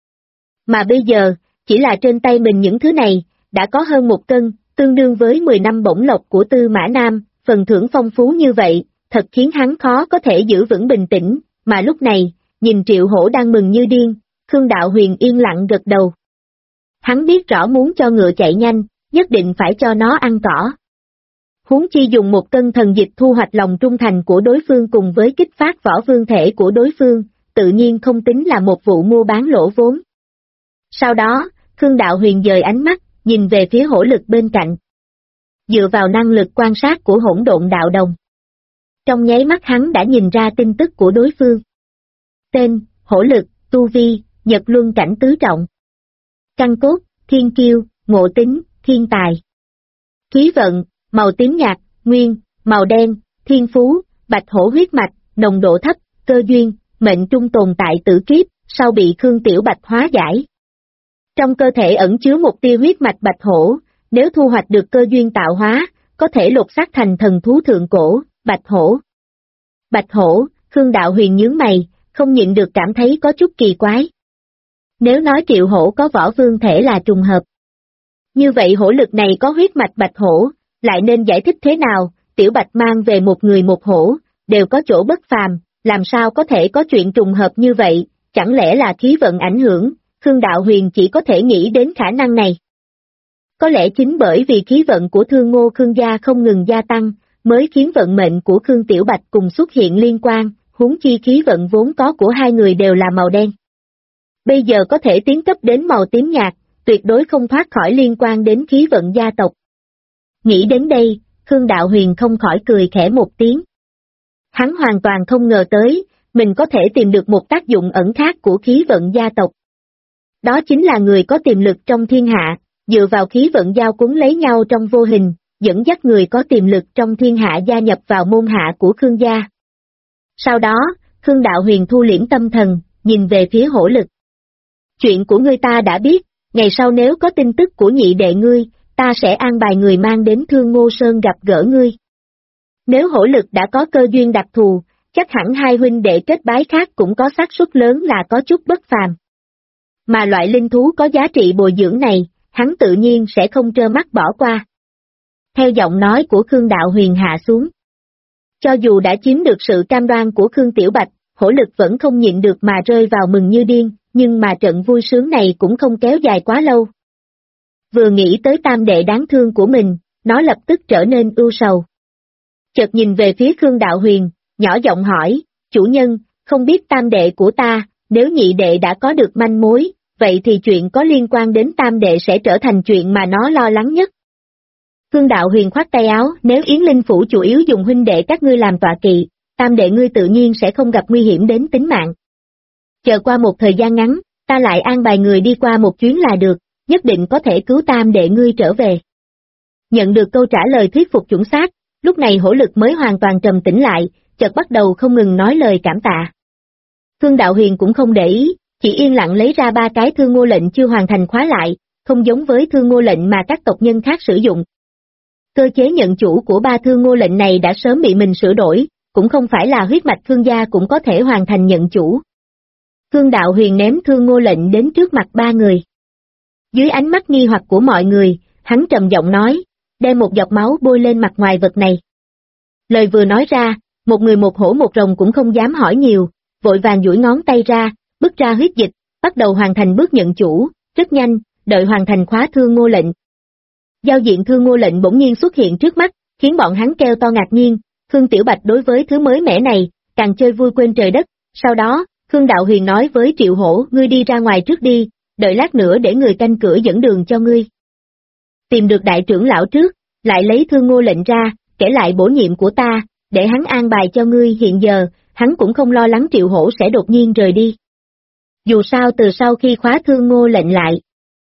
Mà bây giờ, chỉ là trên tay mình những thứ này, đã có hơn 1 cân, tương đương với 10 năm bổng lộc của Tư Mã Nam, phần thưởng phong phú như vậy, thật khiến hắn khó có thể giữ vững bình tĩnh, mà lúc này, nhìn Triệu Hổ đang mừng như điên, Khương Đạo Huyền yên lặng gật đầu. Hắn biết rõ muốn cho ngựa chạy nhanh, nhất định phải cho nó ăn cỏ. Huống chi dùng 1 cân thần dịch thu hoạch lòng trung thành của đối phương cùng với kích phát võ vương thể của đối phương, tự nhiên không tính là một vụ mua bán lỗ vốn. Sau đó, Khương Đạo Huyền dời ánh mắt, nhìn về phía hổ lực bên cạnh. Dựa vào năng lực quan sát của hỗn độn đạo đồng. Trong nháy mắt hắn đã nhìn ra tin tức của đối phương. Tên, hổ lực, tu vi, Nhật Luân cảnh tứ trọng. Căn cốt, thiên kiêu, ngộ tính, thiên tài. Khí vận, màu tím nhạt, nguyên, màu đen, thiên phú, bạch hổ huyết mạch, nồng độ thấp, cơ duyên, mệnh trung tồn tại tử kiếp, sau bị Khương Tiểu Bạch hóa giải. Trong cơ thể ẩn chứa một tia huyết mạch bạch hổ, nếu thu hoạch được cơ duyên tạo hóa, có thể lột xác thành thần thú thượng cổ, bạch hổ. Bạch hổ, Khương Đạo Huyền nhướng mày, không nhịn được cảm thấy có chút kỳ quái. Nếu nói Triệu Hổ có võ vương thể là trùng hợp. Như vậy hổ lực này có huyết mạch bạch hổ, lại nên giải thích thế nào, Tiểu Bạch mang về một người một hổ, đều có chỗ bất phàm, làm sao có thể có chuyện trùng hợp như vậy, chẳng lẽ là khí vận ảnh hưởng, Khương Đạo Huyền chỉ có thể nghĩ đến khả năng này. Có lẽ chính bởi vì khí vận của Thương Ngô Khương gia không ngừng gia tăng, mới khiến vận mệnh của Khương Tiểu Bạch cùng xuất hiện liên quan, huống chi khí vận vốn có của hai người đều là màu đen. Bây giờ có thể tiến cấp đến màu tím nhạt, tuyệt đối không thoát khỏi liên quan đến khí vận gia tộc. Nghĩ đến đây, Khương Đạo Huyền không khỏi cười khẽ một tiếng. Hắn hoàn toàn không ngờ tới, mình có thể tìm được một tác dụng ẩn khác của khí vận gia tộc. Đó chính là người có tiềm lực trong thiên hạ, dựa vào khí vận giao cuốn lấy nhau trong vô hình, dẫn dắt người có tiềm lực trong thiên hạ gia nhập vào môn hạ của Khương gia. Sau đó, Khương Đạo Huyền thu liễm tâm thần, nhìn về phía hổ lực. Chuyện của ngươi ta đã biết, ngày sau nếu có tin tức của nhị đệ ngươi, ta sẽ an bài người mang đến Thương Ngô Sơn gặp gỡ ngươi. Nếu hổ lực đã có cơ duyên đặc thù, chắc hẳn hai huynh đệ kết bái khác cũng có xác suất lớn là có chút bất phàm. Mà loại linh thú có giá trị bồi dưỡng này, hắn tự nhiên sẽ không trơ mắt bỏ qua. Theo giọng nói của Khương Đạo Huyền hạ xuống. Cho dù đã chiếm được sự cam đoan của Khương Tiểu Bạch, hổ lực vẫn không nhịn được mà rơi vào mừng như điên, nhưng mà trận vui sướng này cũng không kéo dài quá lâu. Vừa nghĩ tới tam đệ đáng thương của mình, nó lập tức trở nên ưu sầu. Chợt nhìn về phía Khương Đạo Huyền, nhỏ giọng hỏi, chủ nhân, không biết tam đệ của ta, nếu nhị đệ đã có được manh mối, vậy thì chuyện có liên quan đến tam đệ sẽ trở thành chuyện mà nó lo lắng nhất. Khương Đạo Huyền khoát tay áo, nếu Yến Linh Phủ chủ yếu dùng huynh đệ các ngươi làm tọa kỵ, tam đệ ngươi tự nhiên sẽ không gặp nguy hiểm đến tính mạng. Chờ qua một thời gian ngắn, ta lại an bài người đi qua một chuyến là được, nhất định có thể cứu tam đệ ngươi trở về. Nhận được câu trả lời thuyết phục chuẩn xác, lúc này hổ lực mới hoàn toàn trầm tĩnh lại, chợt bắt đầu không ngừng nói lời cảm tạ. Khương Đạo Huyền cũng không để ý, chỉ yên lặng lấy ra 3 cái thương ngô lệnh chưa hoàn thành khóa lại, không giống với thương ngô lệnh mà các tộc nhân khác sử dụng. Cơ chế nhận chủ của 3 thương ngô lệnh này đã sớm bị mình sửa đổi, cũng không phải là huyết mạch Khương gia cũng có thể hoàn thành nhận chủ. Khương Đạo Huyền ném thương ngô lệnh đến trước mặt 3 người. Dưới ánh mắt nghi hoặc của mọi người, hắn trầm giọng nói, đem một giọt máu bôi lên mặt ngoài vật này. Lời vừa nói ra, một người một hổ một rồng cũng không dám hỏi nhiều, vội vàng duỗi ngón tay ra, bứt ra huyết dịch, bắt đầu hoàn thành bước nhận chủ, rất nhanh, đợi hoàn thành khóa thương ngô lệnh. Giao diện thương ngô lệnh bỗng nhiên xuất hiện trước mắt, khiến bọn hắn kêu to ngạc nhiên, Khương Tiểu Bạch đối với thứ mới mẻ này, càng chơi vui quên trời đất, sau đó, Khương Đạo Huyền nói với Triệu Hổ, ngươi đi ra ngoài trước đi, đợi lát nữa để người canh cửa dẫn đường cho ngươi. Tìm được đại trưởng lão trước, lại lấy thương ngô lệnh ra, kể lại bổ nhiệm của ta, để hắn an bài cho ngươi. Hiện giờ, hắn cũng không lo lắng Triệu Hổ sẽ đột nhiên rời đi. Dù sao từ sau khi khóa thương ngô lệnh lại,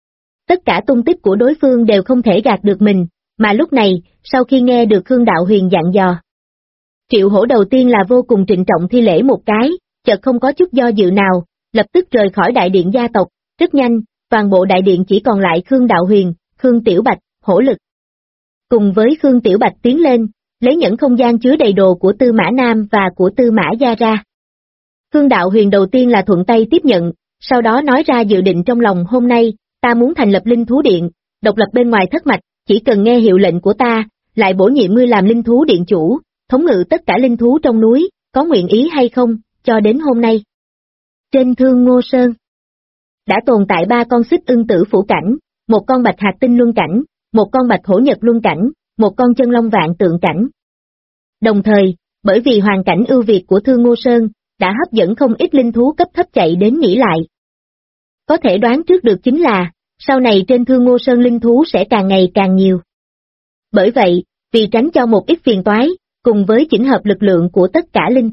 tất cả tung tích của đối phương đều không thể gạt được mình, mà lúc này, sau khi nghe được Khương Đạo Huyền dặn dò, Triệu Hổ đầu tiên là vô cùng trịnh trọng thi lễ một cái, chợt không có chút do dự nào, lập tức rời khỏi đại điện gia tộc, rất nhanh, toàn bộ đại điện chỉ còn lại Khương Đạo Huyền, Khương Tiểu Bạch, Hổ Lực. Cùng với Khương Tiểu Bạch tiến lên, lấy nhẫn không gian chứa đầy đồ của Tư Mã Nam và của Tư Mã Gia ra. Khương Đạo Huyền đầu tiên là thuận tay tiếp nhận, sau đó nói ra dự định trong lòng, hôm nay, ta muốn thành lập linh thú điện, độc lập bên ngoài thất mạch, chỉ cần nghe hiệu lệnh của ta, lại bổ nhiệm ngươi làm linh thú điện chủ, thống ngự tất cả linh thú trong núi, có nguyện ý hay không, cho đến hôm nay. Trên Thương Ngô Sơn, đã tồn tại 3 con xích ưng tử phủ cảnh, một con bạch hạt tinh luân cảnh, một con bạch hổ nhật luân cảnh, một con chân long vạn tượng cảnh. Đồng thời, bởi vì hoàn cảnh ưu việt của Thương Ngô Sơn, đã hấp dẫn không ít linh thú cấp thấp chạy đến nghỉ lại. Có thể đoán trước được chính là, sau này trên Thương Ngô Sơn linh thú sẽ càng ngày càng nhiều. Bởi vậy, vì tránh cho một ít phiền toái, cùng với chỉnh hợp lực lượng của tất cả linh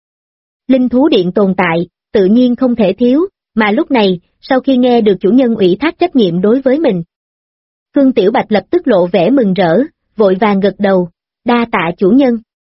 thú điện tồn tại, tự nhiên không thể thiếu, mà lúc này, sau khi nghe được chủ nhân ủy thác trách nhiệm đối với mình, Khương Tiểu Bạch lập tức lộ vẻ mừng rỡ, vội vàng gật đầu, đa tạ chủ nhân.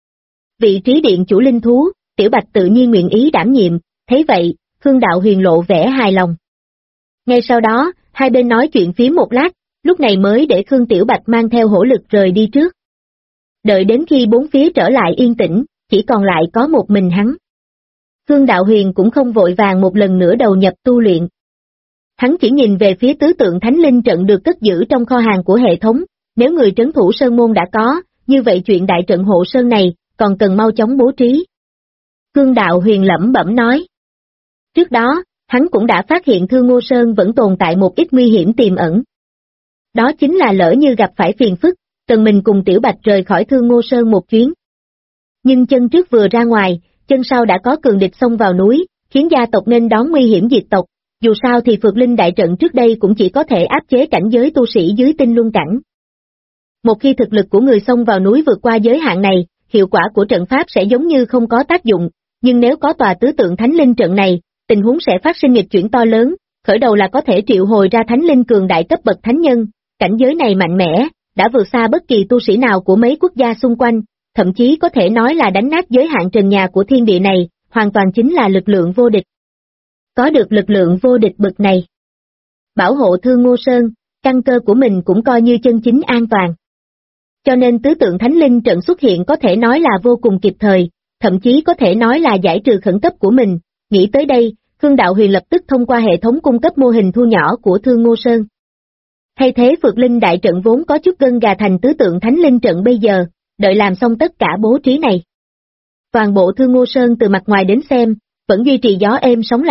Vị trí điện chủ linh thú, Tiểu Bạch tự nhiên nguyện ý đảm nhiệm, thấy vậy, Khương Đạo Huyền lộ vẻ hài lòng. Ngay sau đó, hai bên nói chuyện phím một lát, lúc này mới để Khương Tiểu Bạch mang theo Hổ Lực rời đi trước. Đợi đến khi bốn phía trở lại yên tĩnh, chỉ còn lại có một mình hắn. Khương Đạo Huyền cũng không vội vàng một lần nữa đầu nhập tu luyện. Hắn chỉ nhìn về phía tứ tượng thánh linh trận được cất giữ trong kho hàng của hệ thống, nếu người trấn thủ sơn môn đã có, như vậy chuyện đại trận hộ sơn này, còn cần mau chóng bố trí. Khương Đạo Huyền lẩm bẩm nói. Trước đó, hắn cũng đã phát hiện Thương Ngô Sơn vẫn tồn tại một ít nguy hiểm tiềm ẩn. Đó chính là lỡ như gặp phải phiền phức, cần mình cùng Tiểu Bạch rời khỏi Thương Ngô Sơn một chuyến. Nhưng chân trước vừa ra ngoài, chân sau đã có cường địch xông vào núi, khiến gia tộc nên đón nguy hiểm diệt tộc, dù sao thì Phược Linh đại trận trước đây cũng chỉ có thể áp chế cảnh giới tu sĩ dưới tinh luân cảnh. Một khi thực lực của người xông vào núi vượt qua giới hạn này, hiệu quả của trận pháp sẽ giống như không có tác dụng, nhưng nếu có tòa tứ tượng thánh linh trận này, tình huống sẽ phát sinh nghịch chuyển to lớn, khởi đầu là có thể triệu hồi ra thánh linh cường đại cấp bậc thánh nhân, cảnh giới này mạnh mẽ, đã vượt xa bất kỳ tu sĩ nào của mấy quốc gia xung quanh, thậm chí có thể nói là đánh nát giới hạn trần nhà của thiên địa này, hoàn toàn chính là lực lượng vô địch. Có được lực lượng vô địch bậc này, bảo hộ Thương Ngô Sơn, căn cơ của mình cũng coi như chân chính an toàn. Cho nên tứ tượng thánh linh trận xuất hiện có thể nói là vô cùng kịp thời, thậm chí có thể nói là giải trừ khẩn cấp của mình. Nghĩ tới đây, Khương Đạo Huyền lập tức thông qua hệ thống cung cấp mô hình thu nhỏ của Thương Ngô Sơn. Thay thế Phược Linh đại trận vốn có chút gân gà thành tứ tượng thánh linh trận bây giờ, đợi làm xong tất cả bố trí này. Toàn bộ Thương Ngô Sơn từ mặt ngoài đến xem, vẫn duy trì gió êm sóng lặng,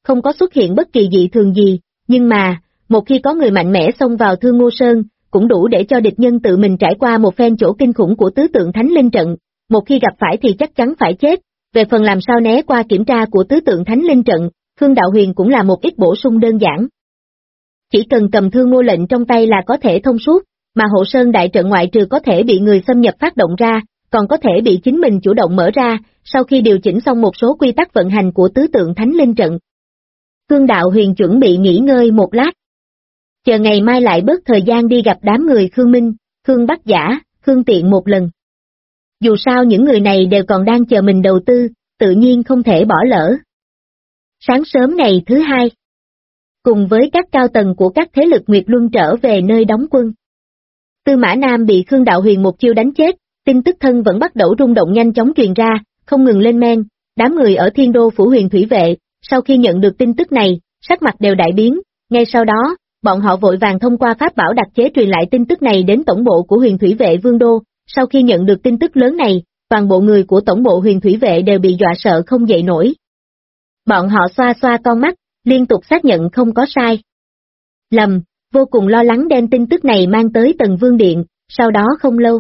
không có xuất hiện bất kỳ dị thường gì, nhưng mà, một khi có người mạnh mẽ xông vào Thương Ngô Sơn, cũng đủ để cho địch nhân tự mình trải qua một phen chỗ kinh khủng của tứ tượng thánh linh trận, một khi gặp phải thì chắc chắn phải chết. Về phần làm sao né qua kiểm tra của tứ tượng thánh linh trận, Khương Đạo Huyền cũng là một ít bổ sung đơn giản. Chỉ cần cầm Thương Ngô lệnh trong tay là có thể thông suốt, mà hộ sơn đại trận ngoại trừ có thể bị người xâm nhập phát động ra, còn có thể bị chính mình chủ động mở ra, sau khi điều chỉnh xong một số quy tắc vận hành của tứ tượng thánh linh trận. Khương Đạo Huyền chuẩn bị nghỉ ngơi một lát. Chờ ngày mai lại bớt thời gian đi gặp đám người Khương Minh, Khương Bắc Giả, Khương Tiện một lần. Dù sao những người này đều còn đang chờ mình đầu tư, tự nhiên không thể bỏ lỡ. Sáng sớm ngày thứ hai, cùng với các cao tầng của các thế lực Nguyệt Luân trở về nơi đóng quân. Tư Mã Nam bị Khương Đạo Huyền một chiêu đánh chết, tin tức thân vẫn bắt đầu rung động nhanh chóng truyền ra, không ngừng lên men, đám người ở Thiên Đô Phủ Huyền Thủy Vệ, sau khi nhận được tin tức này, sắc mặt đều đại biến, ngay sau đó, bọn họ vội vàng thông qua pháp bảo đặc chế truyền lại tin tức này đến tổng bộ của Huyền Thủy Vệ Vương Đô, sau khi nhận được tin tức lớn này, toàn bộ người của tổng bộ Huyền Thủy Vệ đều bị dọa sợ không dậy nổi. Bọn họ xoa xoa con mắt, liên tục xác nhận không có sai. Lầm, vô cùng lo lắng đem tin tức này mang tới Tần Vương Điện, sau đó không lâu.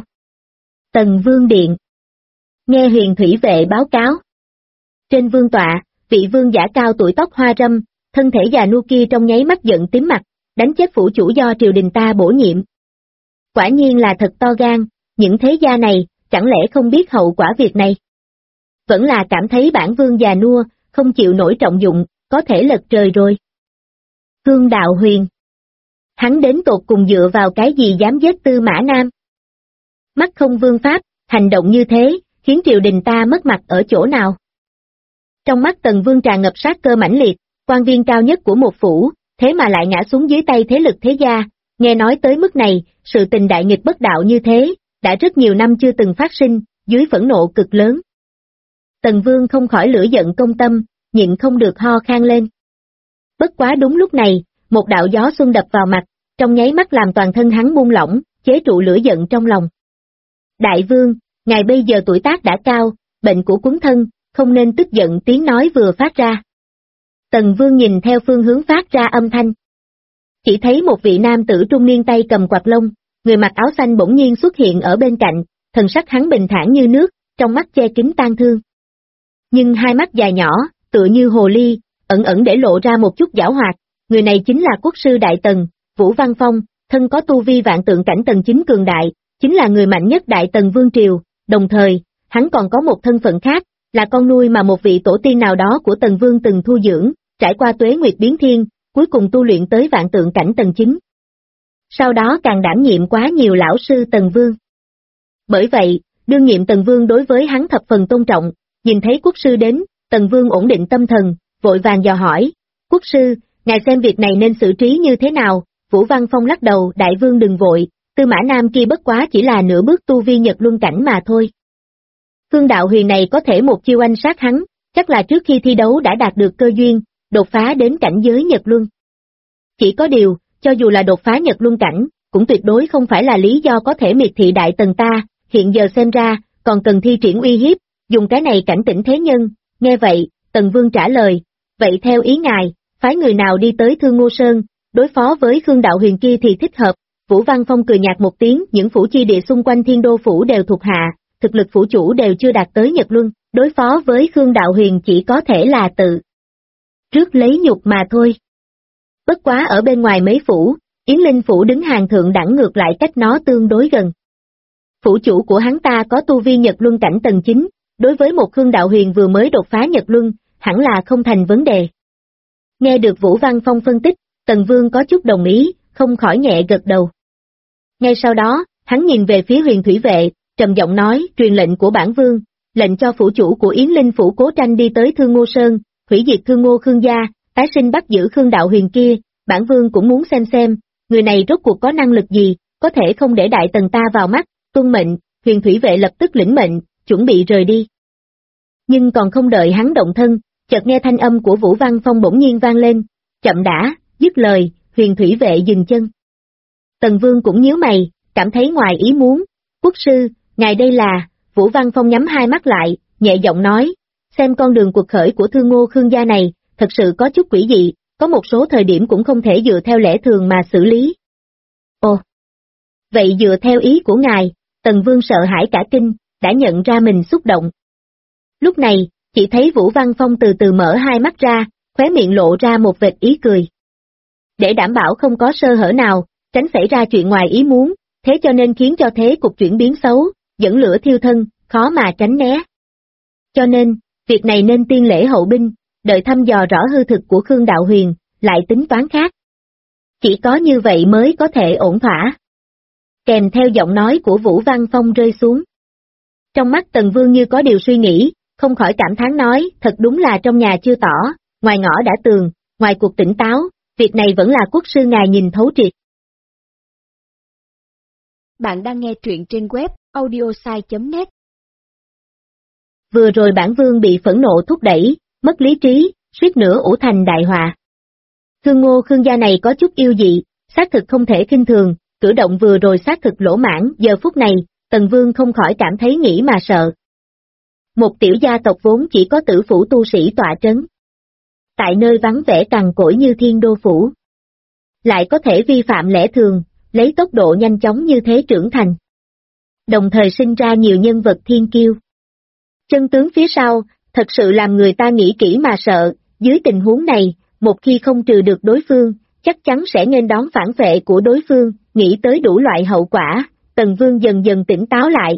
Tần Vương Điện. Nghe Huyền Thủy Vệ báo cáo. Trên vương tọa, vị vương giả cao tuổi tóc hoa râm, thân thể già nua kia trong nháy mắt giận tím mặt, đánh chết phủ chủ do triều đình ta bổ nhiệm. Quả nhiên là thật to gan, những thế gia này, chẳng lẽ không biết hậu quả việc này? Vẫn là cảm thấy bản vương già nua, không chịu nổi trọng dụng, có thể lật trời rồi. Khương Đạo Huyền. Hắn đến tột cùng dựa vào cái gì dám giết Tư Mã Nam? Mắt không vương pháp, hành động như thế, khiến triều đình ta mất mặt ở chỗ nào? Trong mắt Tần Vương tràn ngập sát cơ mãnh liệt, quan viên cao nhất của một phủ, thế mà lại ngã xuống dưới tay thế lực thế gia, nghe nói tới mức này, sự tình đại nghịch bất đạo như thế, đã rất nhiều năm chưa từng phát sinh, dưới phẫn nộ cực lớn. Tần Vương không khỏi lửa giận công tâm, nhịn không được ho khan lên. Bất quá đúng lúc này, một đạo gió xuân đập vào mặt, trong nháy mắt làm toàn thân hắn buông lỏng, chế trụ lửa giận trong lòng. Đại vương, ngài bây giờ tuổi tác đã cao, bệnh của cuốn thân, không nên tức giận, tiếng nói vừa phát ra. Tần Vương nhìn theo phương hướng phát ra âm thanh. Chỉ thấy một vị nam tử trung niên tay cầm quạt lông, người mặc áo xanh bỗng nhiên xuất hiện ở bên cạnh, thần sắc hắn bình thản như nước, trong mắt che kín tang thương. Nhưng hai mắt dài nhỏ, tựa như hồ ly, ẩn ẩn để lộ ra một chút giảo hoạt, người này chính là quốc sư Đại Tần, Vũ Văn Phong, thân có tu vi vạn tượng cảnh tầng 9 cường đại, chính là người mạnh nhất Đại Tần Vương Triều, đồng thời, hắn còn có một thân phận khác, là con nuôi mà một vị tổ tiên nào đó của Tần Vương từng thu dưỡng, trải qua tuế nguyệt biến thiên, cuối cùng tu luyện tới vạn tượng cảnh tầng 9. Sau đó càng đảm nhiệm quá nhiều lão sư Tần Vương. Bởi vậy, đương nhiệm Tần Vương đối với hắn thập phần tôn trọng, nhìn thấy quốc sư đến, Tần Vương ổn định tâm thần, vội vàng dò hỏi, quốc sư, ngài xem việc này nên xử trí như thế nào? Vũ Văn Phong lắc đầu, đại vương đừng vội, Tư Mã Nam kia bất quá chỉ là nửa bước tu vi Nhật Luân cảnh mà thôi. Khương Đạo Huyền này có thể một chiêu anh sát hắn, chắc là trước khi thi đấu đã đạt được cơ duyên, đột phá đến cảnh giới Nhật Luân. Chỉ có điều, cho dù là đột phá Nhật Luân cảnh, cũng tuyệt đối không phải là lý do có thể miệt thị Đại Tần ta, hiện giờ xem ra, còn cần thi triển uy hiếp, dùng cái này cảnh tỉnh thế nhân. Nghe vậy, Tần Vương trả lời, vậy theo ý ngài, phái người nào đi tới Thương Ngô Sơn, đối phó với Khương Đạo Huyền kia thì thích hợp. Vũ Văn Phong cười nhạt một tiếng, những phủ chi địa xung quanh Thiên Đô Phủ đều thuộc hạ, thực lực phủ chủ đều chưa đạt tới Nhật Luân, đối phó với Khương Đạo Huyền chỉ có thể là tự rước lấy nhục mà thôi. Bất quá ở bên ngoài mấy phủ, Yến Linh Phủ đứng hàng thượng đẳng ngược lại cách nó tương đối gần. Phủ chủ của hắn ta có tu vi Nhật Luân cảnh tầng 9, đối với một Khương Đạo Huyền vừa mới đột phá Nhật Luân, hẳn là không thành vấn đề. Nghe được Vũ Văn Phong phân tích, Tần Vương có chút đồng ý, không khỏi nhẹ gật đầu. Ngay sau đó, hắn nhìn về phía Huyền Thủy Vệ, trầm giọng nói, truyền lệnh của bản vương, lệnh cho phủ chủ của Yến Linh Phủ Cố Tranh đi tới Thương Ngô Sơn, hủy diệt Thương Ngô Khương gia, tái sinh bắt giữ Khương Đạo Huyền kia, bản vương cũng muốn xem, người này rốt cuộc có năng lực gì, có thể không để Đại Tần ta vào mắt, tuân mệnh. Huyền Thủy Vệ lập tức lĩnh mệnh, chuẩn bị rời đi. Nhưng còn không đợi hắn động thân, chợt nghe thanh âm của Vũ Văn Phong bỗng nhiên vang lên, chậm đã, dứt lời, Huyền Thủy Vệ dừng chân. Tần Vương cũng nhíu mày, cảm thấy ngoài ý muốn, quốc sư, ngài đây là, Vũ Văn Phong nhắm hai mắt lại, nhẹ giọng nói, xem con đường cuộc khởi của Thương Ngô Khương gia này, thật sự có chút quỷ dị, có một số thời điểm cũng không thể dựa theo lẽ thường mà xử lý. Ồ! Vậy dựa theo ý của ngài, Tần Vương sợ hãi cả kinh, đã nhận ra mình xúc động. Lúc này, chỉ thấy Vũ Văn Phong từ từ mở hai mắt ra, khóe miệng lộ ra một vệt ý cười. Để đảm bảo không có sơ hở nào, tránh xảy ra chuyện ngoài ý muốn, thế cho nên khiến cho thế cục chuyển biến xấu, dẫn lửa thiêu thân, khó mà tránh né. Cho nên, việc này nên tiên lễ hậu binh, đợi thăm dò rõ hư thực của Khương Đạo Huyền, lại tính toán khác. Chỉ có như vậy mới có thể ổn thỏa. Kèm theo giọng nói của Vũ Văn Phong rơi xuống. Trong mắt Tần Vương như có điều suy nghĩ, không khỏi cảm thán nói, thật đúng là trong nhà chưa tỏ, ngoài ngõ đã tường, ngoài cuộc tỉnh táo, việc này vẫn là quốc sư ngài nhìn thấu triệt. Bạn đang nghe truyện trên web audiosai.net. Vừa rồi bản vương bị phẫn nộ thúc đẩy, mất lý trí, suýt nữa ủ thành đại họa. Khương Ngô Khương gia này có chút yêu dị, xác thực không thể khinh thường, cử động vừa rồi xác thực lỗ mãn, giờ phút này, Tần Vương không khỏi cảm thấy nghĩ mà sợ. Một tiểu gia tộc vốn chỉ có tử phủ tu sĩ tọa trấn. Tại nơi vắng vẻ cằn cỗi như Thiên Đô Phủ. Lại có thể vi phạm lẽ thường, lấy tốc độ nhanh chóng như thế trưởng thành. Đồng thời sinh ra nhiều nhân vật thiên kiêu. Chân tướng phía sau, thật sự làm người ta nghĩ kỹ mà sợ, dưới tình huống này, một khi không trừ được đối phương, chắc chắn sẽ nghênh đón phản vệ của đối phương, nghĩ tới đủ loại hậu quả, Tần Vương dần dần tỉnh táo lại.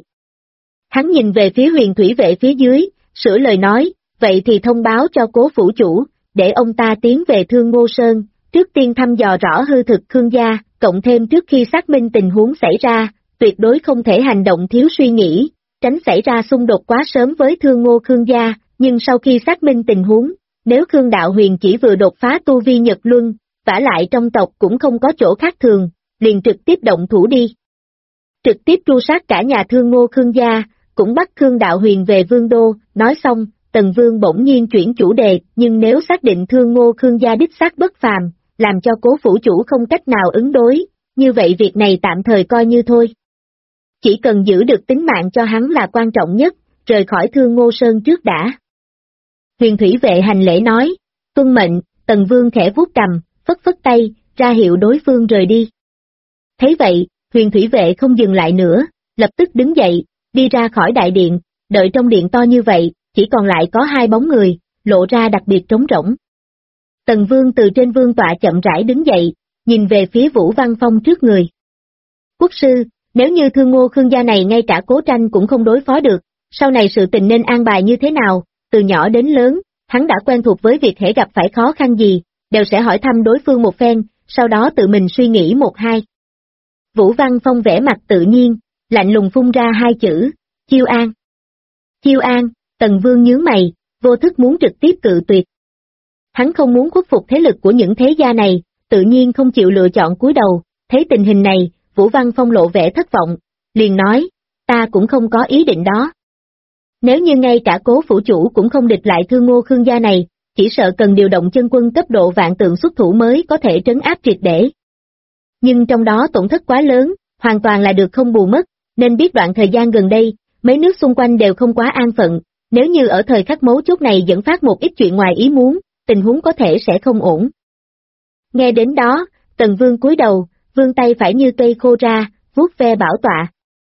Hắn nhìn về phía Huyền Thủy Vệ phía dưới, sửa lời nói, vậy thì thông báo cho Cố phủ chủ, để ông ta tiến về Thương Ngô Sơn, trước tiên thăm dò rõ hư thực Khương gia, cộng thêm trước khi xác minh tình huống xảy ra, tuyệt đối không thể hành động thiếu suy nghĩ, tránh xảy ra xung đột quá sớm với Thương Ngô Khương gia, nhưng sau khi xác minh tình huống, nếu Khương Đạo Huyền chỉ vừa đột phá tu vi Nhật Luân, vả lại trong tộc cũng không có chỗ khác thường, liền trực tiếp động thủ đi. Trực tiếp tru sát cả nhà Thương Ngô Khương gia, cũng bắt Khương Đạo Huyền về Vương Đô, nói xong, Tần Vương bỗng nhiên chuyển chủ đề, nhưng nếu xác định Thương Ngô Khương gia đích xác bất phàm, làm cho Cố phủ chủ không cách nào ứng đối, như vậy việc này tạm thời coi như thôi. Chỉ cần giữ được tính mạng cho hắn là quan trọng nhất, rời khỏi Thương Ngô Sơn trước đã. Huyền Thủy Vệ hành lễ nói, tuân mệnh, Tần Vương khẽ vuốt cầm, phất phất tay, ra hiệu đối phương rời đi. Thấy vậy, Huyền Thủy Vệ không dừng lại nữa, lập tức đứng dậy, đi ra khỏi đại điện, đợi trong điện to như vậy, chỉ còn lại có hai bóng người, lộ ra đặc biệt trống rỗng. Tần Vương từ trên vương tọa chậm rãi đứng dậy, nhìn về phía Vũ Văn Phong trước người. Quốc sư, nếu như Thương Ngô Khương gia này ngay cả Cố Tranh cũng không đối phó được, sau này sự tình nên an bài như thế nào, từ nhỏ đến lớn, hắn đã quen thuộc với việc hễ gặp phải khó khăn gì, đều sẽ hỏi thăm đối phương một phen, sau đó tự mình suy nghĩ một hai. Vũ Văn Phong vẽ mặt tự nhiên, lạnh lùng phun ra hai chữ, Chiêu An. Chiêu An, Tần Vương nhướng mày, vô thức muốn trực tiếp cự tuyệt. Hắn không muốn khuất phục thế lực của những thế gia này, tự nhiên không chịu lựa chọn cúi đầu, thấy tình hình này, Vũ Văn Phong lộ vẻ thất vọng, liền nói, ta cũng không có ý định đó. Nếu như ngay cả Cố phủ chủ cũng không địch lại Thương Ngô Khương gia này, chỉ sợ cần điều động chân quân cấp độ vạn tượng xuất thủ mới có thể trấn áp triệt để. Nhưng trong đó tổn thất quá lớn, hoàn toàn là được không bù mất, nên biết đoạn thời gian gần đây, mấy nước xung quanh đều không quá an phận, nếu như ở thời khắc mấu chốt này dẫn phát một ít chuyện ngoài ý muốn, tình huống có thể sẽ không ổn. Nghe đến đó, Tần Vương cúi đầu, vươn tay phải như cây khô ra, vuốt ve bảo tọa.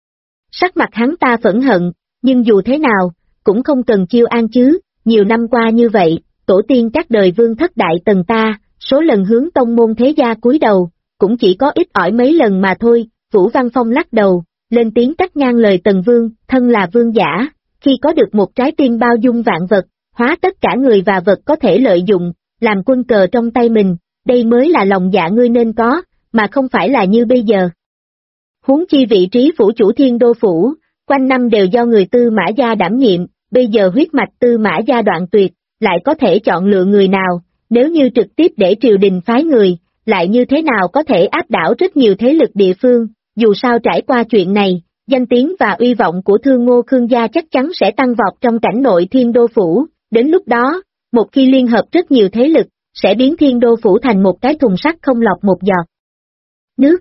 Sắc mặt hắn ta phẫn hận, nhưng dù thế nào, cũng không cần Chiêu An chứ, nhiều năm qua như vậy, tổ tiên các đời vương thất đại Tần ta, số lần hướng tông môn thế gia cúi đầu, cũng chỉ có ít ỏi mấy lần mà thôi. Vũ Văn Phong lắc đầu, lên tiếng cắt ngang lời Tần Vương, thân là vương giả, khi có được một trái tim bao dung vạn vật, hóa tất cả người và vật có thể lợi dụng, làm quân cờ trong tay mình, đây mới là lòng dạ ngươi nên có, mà không phải là như bây giờ. Huống chi vị trí phủ chủ Thiên Đô Phủ, quanh năm đều do người Tư Mã gia đảm nhiệm, bây giờ huyết mạch Tư Mã gia đoạn tuyệt, lại có thể chọn lựa người nào, nếu như trực tiếp để triều đình phái người, lại như thế nào có thể áp đảo rất nhiều thế lực địa phương, dù sao trải qua chuyện này, danh tiếng và uy vọng của Thương Ngô Khương gia chắc chắn sẽ tăng vọt trong cảnh nội Thiên Đô Phủ, đến lúc đó, một khi liên hợp rất nhiều thế lực, sẽ biến Thiên Đô Phủ thành một cái thùng sắt không lọt một giọt nước.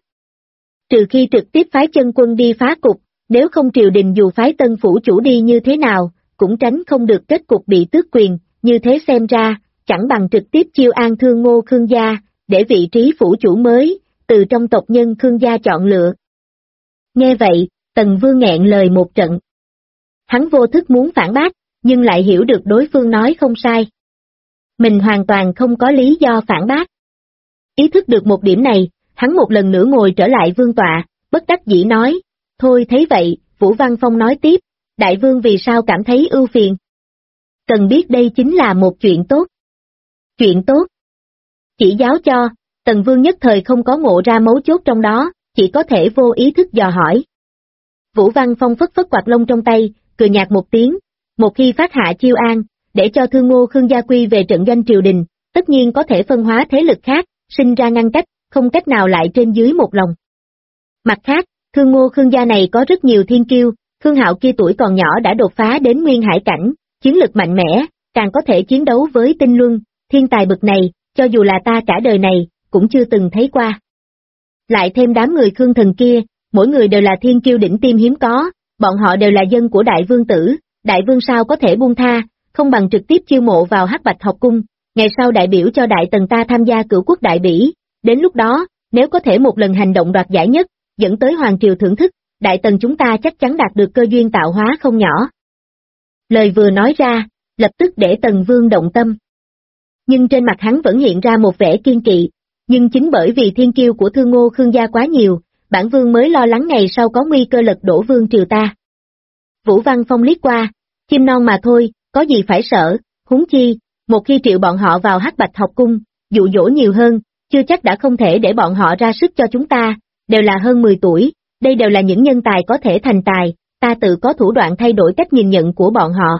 Trừ khi trực tiếp phái chân quân đi phá cục, nếu không triều đình dù phái tân phủ chủ đi như thế nào, cũng tránh không được kết cục bị tước quyền, như thế xem ra, chẳng bằng trực tiếp chiêu an Thương Ngô Khương gia, để vị trí phủ chủ mới, từ trong tộc nhân Khương gia chọn lựa. Nghe vậy, Tần Vương nghẹn lời một trận. Hắn vô thức muốn phản bác, nhưng lại hiểu được đối phương nói không sai. Mình hoàn toàn không có lý do phản bác. Ý thức được một điểm này, hắn một lần nữa ngồi trở lại vương tọa, bất đắc dĩ nói, thôi thấy vậy, Vũ Văn Phong nói tiếp, đại vương vì sao cảm thấy ưu phiền? Cần biết đây chính là một chuyện tốt. Chuyện tốt? Chỉ giáo cho, Tần Vương nhất thời không có ngộ ra mấu chốt trong đó, chỉ có thể vô ý thức dò hỏi. Vũ Văn Phong phất phất quạt lông trong tay, cười nhạt một tiếng, một khi phát hạ chiêu an, để cho Thương Ngô Khương gia quy về trận doanh triều đình, tất nhiên có thể phân hóa thế lực khác, sinh ra ngăn cách, không cách nào lại trên dưới một lòng. Mặt khác, Thương Ngô Khương gia này có rất nhiều thiên kiêu, Khương Hạo kia tuổi còn nhỏ đã đột phá đến nguyên hải cảnh, chiến lực mạnh mẽ, càng có thể chiến đấu với tinh luân, thiên tài bậc này, cho dù là ta cả đời này, cũng chưa từng thấy qua. Lại thêm đám người Khương thần kia, mỗi người đều là thiên kiêu đỉnh tiêm hiếm có, bọn họ đều là dân của đại vương tử, đại vương sao có thể buông tha, không bằng trực tiếp chiêu mộ vào Hắc Bạch học cung, ngày sau đại biểu cho đại tần ta tham gia cửu quốc đại bỉ, đến lúc đó, nếu có thể một lần hành động đoạt giải nhất, dẫn tới hoàng triều thưởng thức, đại tần chúng ta chắc chắn đạt được cơ duyên tạo hóa không nhỏ. Lời vừa nói ra, lập tức để Tần Vương động tâm. Nhưng trên mặt hắn vẫn hiện ra một vẻ kiên kỵ, nhưng chính bởi vì thiên kiêu của Thương Ngô Khương gia quá nhiều, bản vương mới lo lắng ngày sau có nguy cơ lật đổ vương triều ta. Vũ Văn Phong liếc qua, chim non mà thôi, có gì phải sợ, huống chi, một khi triệu bọn họ vào Hắc Bạch học cung, dụ dỗ nhiều hơn, chưa chắc đã không thể để bọn họ ra sức cho chúng ta, đều là hơn 10 tuổi, đây đều là những nhân tài có thể thành tài, ta tự có thủ đoạn thay đổi cách nhìn nhận của bọn họ.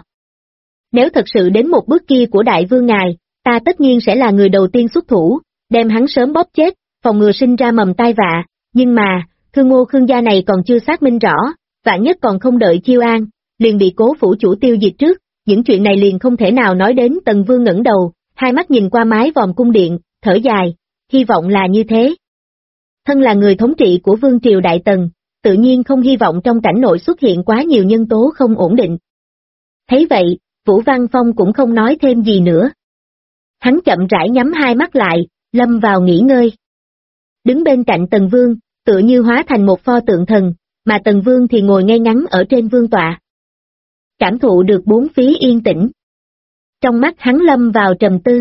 Nếu thật sự đến một bước kia của đại vương ngài, ta tất nhiên sẽ là người đầu tiên xuất thủ, đem hắn sớm bóp chết, phòng ngừa sinh ra mầm tai vạ, nhưng mà, Thương Ngô Khương gia này còn chưa xác minh rõ, vạn nhất còn không đợi chiêu an, liền bị Cố phủ chủ tiêu diệt trước, những chuyện này liền không thể nào nói đến. Tần Vương ngẩng đầu, hai mắt nhìn qua mái vòm cung điện, thở dài, hy vọng là như thế. Thân là người thống trị của vương triều Đại Tần, tự nhiên không hy vọng trong cảnh nội xuất hiện quá nhiều nhân tố không ổn định. Thấy vậy, Vũ Văn Phong cũng không nói thêm gì nữa. Hắn chậm rãi nhắm hai mắt lại, lâm vào nghỉ ngơi. Đứng bên cạnh Tần Vương, tựa như hóa thành một pho tượng thần, mà Tần Vương thì ngồi ngay ngắn ở trên vương tọa. Cảm thụ được bốn phía yên tĩnh. Trong mắt hắn lâm vào trầm tư.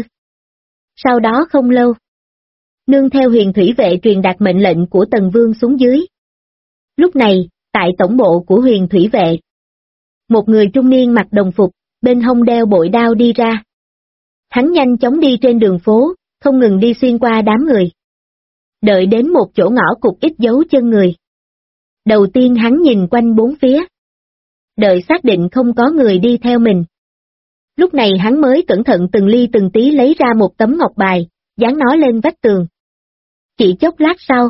Sau đó không lâu, nương theo huyền thủy vệ truyền đạt mệnh lệnh của Tần Vương xuống dưới. Lúc này, tại tổng bộ của huyền thủy vệ, một người trung niên mặc đồng phục, bên hông đeo bội đao đi ra. Hắn nhanh chóng đi trên đường phố, không ngừng đi xuyên qua đám người. Đợi đến một chỗ ngõ cụt ít dấu chân người. Đầu tiên hắn nhìn quanh bốn phía. Đợi xác định không có người đi theo mình. Lúc này hắn mới cẩn thận từng ly từng tí lấy ra một tấm ngọc bài, dán nó lên vách tường. Chỉ chốc lát sau,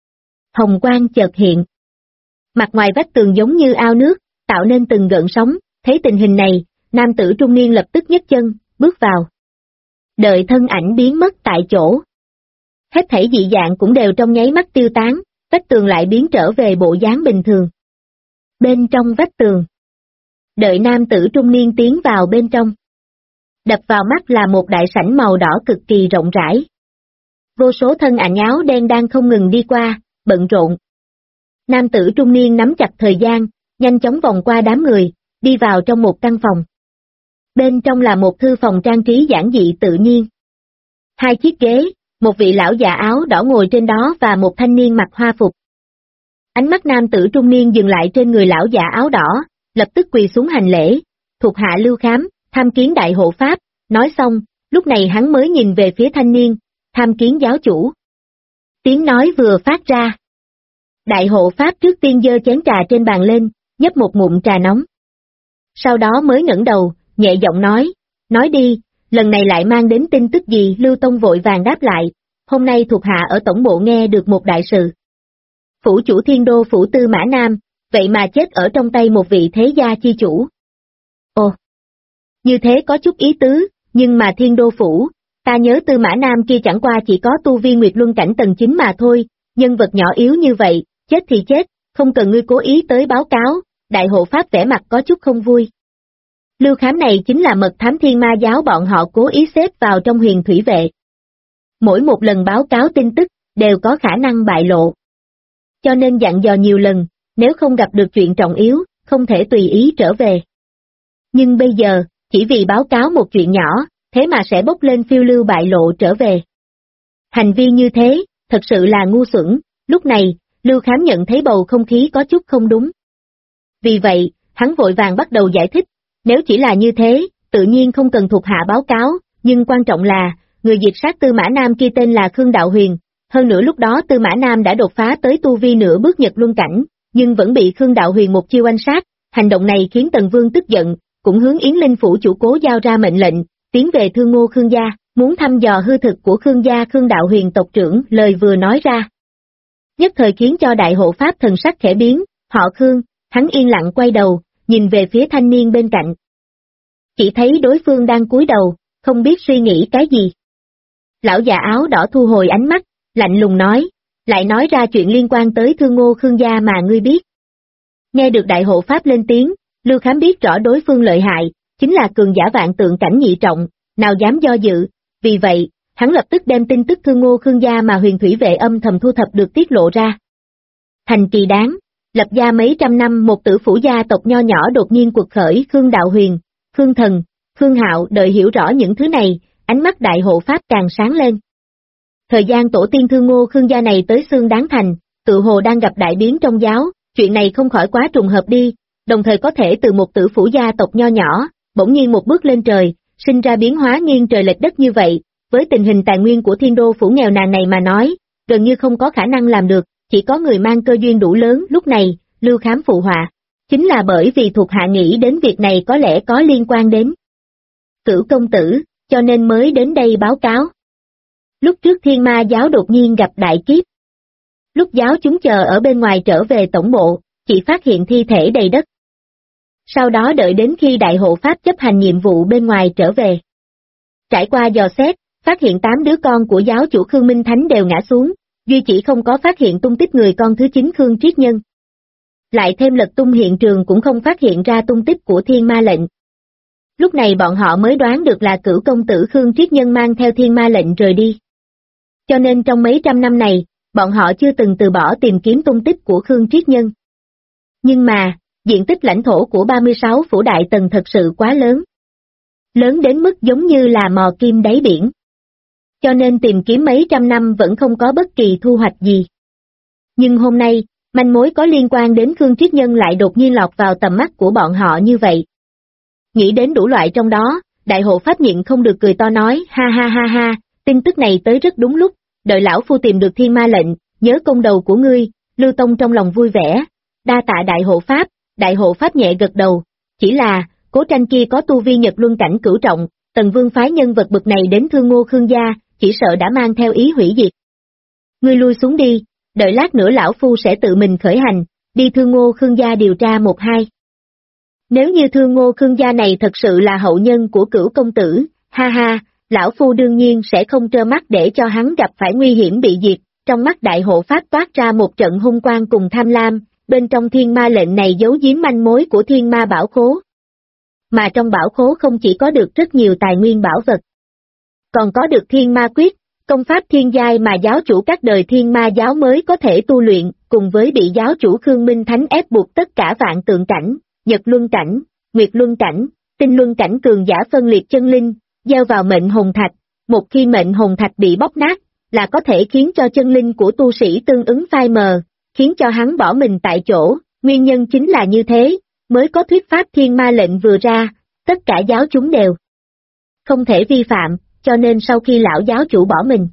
hồng quang chợt hiện. Mặt ngoài vách tường giống như ao nước, tạo nên từng gợn sóng, thấy tình hình này, nam tử trung niên lập tức nhấc chân, bước vào. Đợi thân ảnh biến mất tại chỗ. Hết thảy dị dạng cũng đều trong nháy mắt tiêu tán, vách tường lại biến trở về bộ dáng bình thường. Bên trong vách tường. Đợi nam tử trung niên tiến vào bên trong. Đập vào mắt là một đại sảnh màu đỏ cực kỳ rộng rãi. Vô số thân ảnh áo đen đang không ngừng đi qua, bận rộn. Nam tử trung niên nắm chặt thời gian, nhanh chóng vòng qua đám người, đi vào trong một căn phòng. Bên trong là một thư phòng trang trí giản dị tự nhiên. Hai chiếc ghế, một vị lão già áo đỏ ngồi trên đó và một thanh niên mặc hoa phục. Ánh mắt nam tử trung niên dừng lại trên người lão già áo đỏ, lập tức quỳ xuống hành lễ, thuộc hạ Lưu Khám, tham kiến đại hộ pháp, nói xong, lúc này hắn mới nhìn về phía thanh niên, tham kiến giáo chủ. Tiếng nói vừa phát ra. Đại hộ pháp trước tiên giơ chén trà trên bàn lên, nhấp một ngụm trà nóng. Sau đó mới ngẩng đầu, nhẹ giọng nói đi, lần này lại mang đến tin tức gì? Lưu Tông vội vàng đáp lại, hôm nay thuộc hạ ở tổng bộ nghe được một đại sự. Phủ chủ Thiên Đô phủ Tư Mã Nam, vậy mà chết ở trong tay một vị thế gia chi chủ. Ồ, như thế có chút ý tứ, nhưng mà Thiên Đô phủ, ta nhớ Tư Mã Nam kia chẳng qua chỉ có tu vi Nguyệt Luân cảnh tầng 9 mà thôi, nhân vật nhỏ yếu như vậy, chết thì chết, không cần ngươi cố ý tới báo cáo. Đại hộ pháp vẻ mặt có chút không vui. Lưu Khám này chính là mật thám Thiên Ma giáo bọn họ cố ý xếp vào trong huyền thủy vệ. Mỗi một lần báo cáo tin tức, đều có khả năng bại lộ. Cho nên dặn dò nhiều lần, nếu không gặp được chuyện trọng yếu, không thể tùy ý trở về. Nhưng bây giờ, chỉ vì báo cáo một chuyện nhỏ, thế mà sẽ bốc lên phiêu lưu bại lộ trở về. Hành vi như thế, thật sự là ngu xuẩn, lúc này, Lưu Khám nhận thấy bầu không khí có chút không đúng. Vì vậy, hắn vội vàng bắt đầu giải thích, nếu chỉ là như thế, tự nhiên không cần thuộc hạ báo cáo, nhưng quan trọng là, người diệt sát Tư Mã Nam kia tên là Khương Đạo Huyền, hơn nữa lúc đó Tư Mã Nam đã đột phá tới tu vi nửa bước Nhật Luân cảnh, nhưng vẫn bị Khương Đạo Huyền một chiêu oanh sát, hành động này khiến Tần Vương tức giận, cũng hướng Yến Linh phủ chủ Cố giao ra mệnh lệnh, tiến về Thương Ngô Khương gia, muốn thăm dò hư thực của Khương gia. Khương Đạo Huyền tộc trưởng lời vừa nói ra, nhất thời khiến cho đại hộ pháp thần sắc khẽ biến, họ Khương, hắn yên lặng quay đầu, nhìn về phía thanh niên bên cạnh. Chỉ thấy đối phương đang cúi đầu, không biết suy nghĩ cái gì. Lão già áo đỏ thu hồi ánh mắt, lạnh lùng nói, lại nói ra chuyện liên quan tới Thương Ngô Khương gia mà ngươi biết. Nghe được đại hộ pháp lên tiếng, Lưu Khám biết rõ đối phương lợi hại, chính là cường giả vạn tượng cảnh nhị trọng, nào dám do dự, vì vậy, hắn lập tức đem tin tức Thương Ngô Khương gia mà huyền thủy vệ âm thầm thu thập được tiết lộ ra. Thành Kỳ Đáng, lập gia mấy trăm năm một tử phủ gia tộc nho nhỏ đột nhiên cuộc khởi. Khương Đạo Huyền, Khương Thần, Khương Hạo đợi hiểu rõ những thứ này, ánh mắt đại hộ pháp càng sáng lên. Thời gian tổ tiên Thương Ngô Khương gia này tới Xương Đáng Thành, tự hồ đang gặp đại biến trong giáo, chuyện này không khỏi quá trùng hợp đi, đồng thời có thể từ một tử phủ gia tộc nho nhỏ, bỗng nhiên một bước lên trời, sinh ra biến hóa nghiêng trời lệch đất như vậy, với tình hình tài nguyên của Thiên Đô phủ nghèo nàn này mà nói, gần như không có khả năng làm được, chỉ có người mang cơ duyên đủ lớn. Lúc này, Lưu Khám phụ họa, chính là bởi vì thuộc hạ nghĩ đến việc này có lẽ có liên quan đến Cửu công tử, cho nên mới đến đây báo cáo. Lúc trước Thiên Ma giáo đột nhiên gặp đại kiếp. Lúc giáo chúng chờ ở bên ngoài trở về tổng bộ, chỉ phát hiện thi thể đầy đất. Sau đó đợi đến khi đại hộ pháp chấp hành nhiệm vụ bên ngoài trở về. Trải qua dò xét, phát hiện 8 đứa con của giáo chủ Khương Minh Thánh đều ngã xuống, duy chỉ không có phát hiện tung tích người con thứ 9 Khương Triết Nhân. Lại thêm lật tung hiện trường cũng không phát hiện ra tung tích của Thiên Ma lệnh. Lúc này bọn họ mới đoán được là cửu công tử Khương Triết Nhân mang theo Thiên Ma lệnh rời đi. Cho nên trong mấy trăm năm này, bọn họ chưa từng từ bỏ tìm kiếm tung tích của Khương Triết Nhân. Nhưng mà, diện tích lãnh thổ của 36 phủ đại tần thật sự quá lớn. Lớn đến mức giống như là mò kim đáy biển. Cho nên tìm kiếm mấy trăm năm vẫn không có bất kỳ thu hoạch gì. Nhưng hôm nay, manh mối có liên quan đến Khương Triết Nhân lại đột nhiên lọt vào tầm mắt của bọn họ như vậy. Nghĩ đến đủ loại trong đó, đại hộ pháp nhịn không được cười to nói, ha ha ha ha, tin tức này tới rất đúng lúc, đợi lão phu tìm được Thiên Ma lệnh, nhớ công đầu của ngươi. Lưu Tông trong lòng vui vẻ, đa tạ đại hộ pháp nhẹ gật đầu, chỉ là, Cố Tranh kia có tu vi Nhật Luân cảnh cửu trọng, Tần Vương phái nhân vật bậc này đến Thương Ngô Khương gia, chỉ sợ đã mang theo ý hủy diệt. Ngươi lui xuống đi, đợi lát nữa lão phu sẽ tự mình khởi hành, đi Thương Ngô Khương gia điều tra một hai. Nếu như Thương Ngô Khương gia này thật sự là hậu nhân của cửu công tử, ha ha, lão phu đương nhiên sẽ không trơ mắt để cho hắn gặp phải nguy hiểm bị diệt. Trong mắt đại hộ pháp toát ra một trận hung quang cùng tham lam, bên trong Thiên Ma lệnh này giấu giếm manh mối của Thiên Ma bảo khố. Mà trong bảo khố không chỉ có được rất nhiều tài nguyên bảo vật, còn có được Thiên Ma quyết, công pháp thiên giai mà giáo chủ các đời Thiên Ma giáo mới có thể tu luyện, cùng với bị giáo chủ Khương Minh Thánh ép buộc tất cả vạn tượng cảnh, Nhật Luân cảnh, Nguyệt Luân cảnh, Tinh Luân cảnh cường giả phân liệt chân linh, gieo vào mệnh hồn thạch, một khi mệnh hồn thạch bị bóc nát, là có thể khiến cho chân linh của tu sĩ tương ứng phai mờ, khiến cho hắn bỏ mình tại chỗ. Nguyên nhân chính là như thế, mới có thuyết pháp Thiên Ma lệnh vừa ra, tất cả giáo chúng đều không thể vi phạm, cho nên sau khi lão giáo chủ bỏ mình,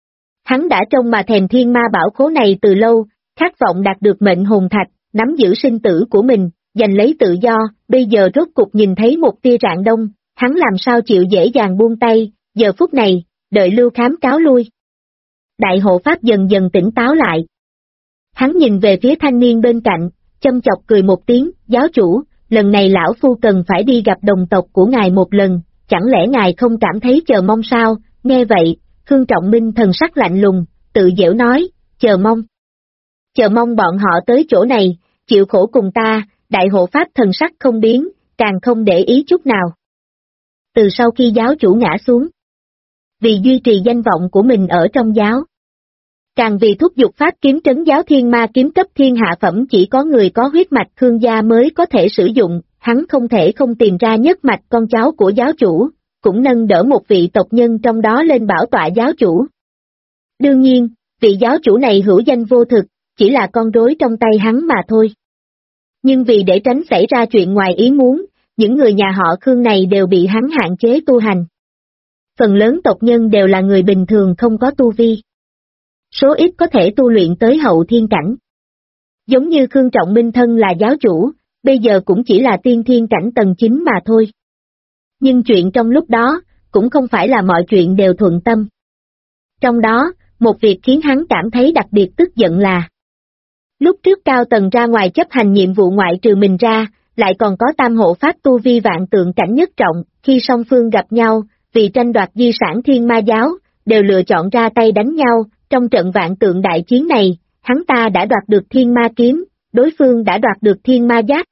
hắn đã trông mà thèm Thiên Ma bảo khố này từ lâu, khát vọng đạt được mệnh hồn thạch, nắm giữ sinh tử của mình, giành lấy tự do. Bây giờ rốt cục nhìn thấy một tia rạng đông, hắn làm sao chịu dễ dàng buông tay. Giờ phút này, đợi Lưu Khám cáo lui, đại hộ pháp dần dần tỉnh táo lại. Hắn nhìn về phía thanh niên bên cạnh, châm chọc cười một tiếng, giáo chủ, lần này lão phu cần phải đi gặp đồng tộc của ngài một lần, chẳng lẽ ngài không cảm thấy chờ mong sao? Nghe vậy, Khương Trọng Minh thần sắc lạnh lùng, tự giễu nói, chờ mong bọn họ tới chỗ này, chịu khổ cùng ta. Đại hộ pháp thần sắc không biến, càng không để ý chút nào. Từ sau khi giáo chủ ngã xuống, vì duy trì danh vọng của mình ở trong giáo, càng vì thúc giục pháp kiếm trấn giáo thiên ma kiếm cấp thiên hạ phẩm chỉ có người có huyết mạch Khương gia mới có thể sử dụng, hắn không thể không tìm ra nhất mạch con cháu của giáo chủ, cũng nâng đỡ một vị tộc nhân trong đó lên bảo tọa giáo chủ. Đương nhiên, vị giáo chủ này hữu danh vô thực, chỉ là con rối trong tay hắn mà thôi. Nhưng vì để tránh xảy ra chuyện ngoài ý muốn, những người nhà họ Khương này đều bị hắn hạn chế tu hành. Phần lớn tộc nhân đều là người bình thường không có tu vi. Số ít có thể tu luyện tới hậu thiên cảnh. Giống như Khương Trọng Minh thân là giáo chủ, bây giờ cũng chỉ là tiên thiên cảnh tầng 9 mà thôi. Nhưng chuyện trong lúc đó, cũng không phải là mọi chuyện đều thuận tâm. Trong đó, một việc khiến hắn cảm thấy đặc biệt tức giận là lúc trước cao tầng ra ngoài chấp hành nhiệm vụ ngoại trừ mình ra, lại còn có tam hộ pháp tu vi vạn tượng cảnh nhất trọng, khi song phương gặp nhau, vì tranh đoạt di sản thiên ma giáo, đều lựa chọn ra tay đánh nhau, trong trận vạn tượng đại chiến này, hắn ta đã đoạt được thiên ma kiếm, đối phương đã đoạt được thiên ma giáp.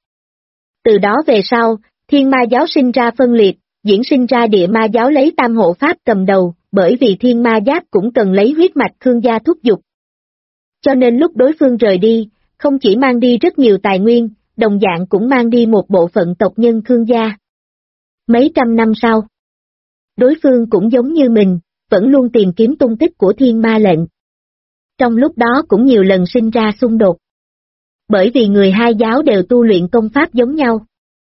Từ đó về sau, thiên ma giáo sinh ra phân liệt, diễn sinh ra địa ma giáo lấy tam hộ pháp cầm đầu, bởi vì thiên ma giáp cũng cần lấy huyết mạch Khương gia thúc giục. Cho nên lúc đối phương rời đi, không chỉ mang đi rất nhiều tài nguyên, đồng dạng cũng mang đi một bộ phận tộc nhân Khương gia. Mấy trăm năm sau, đối phương cũng giống như mình, vẫn luôn tìm kiếm tung tích của thiên ma lệnh. Trong lúc đó cũng nhiều lần sinh ra xung đột. Bởi vì người hai giáo đều tu luyện công pháp giống nhau,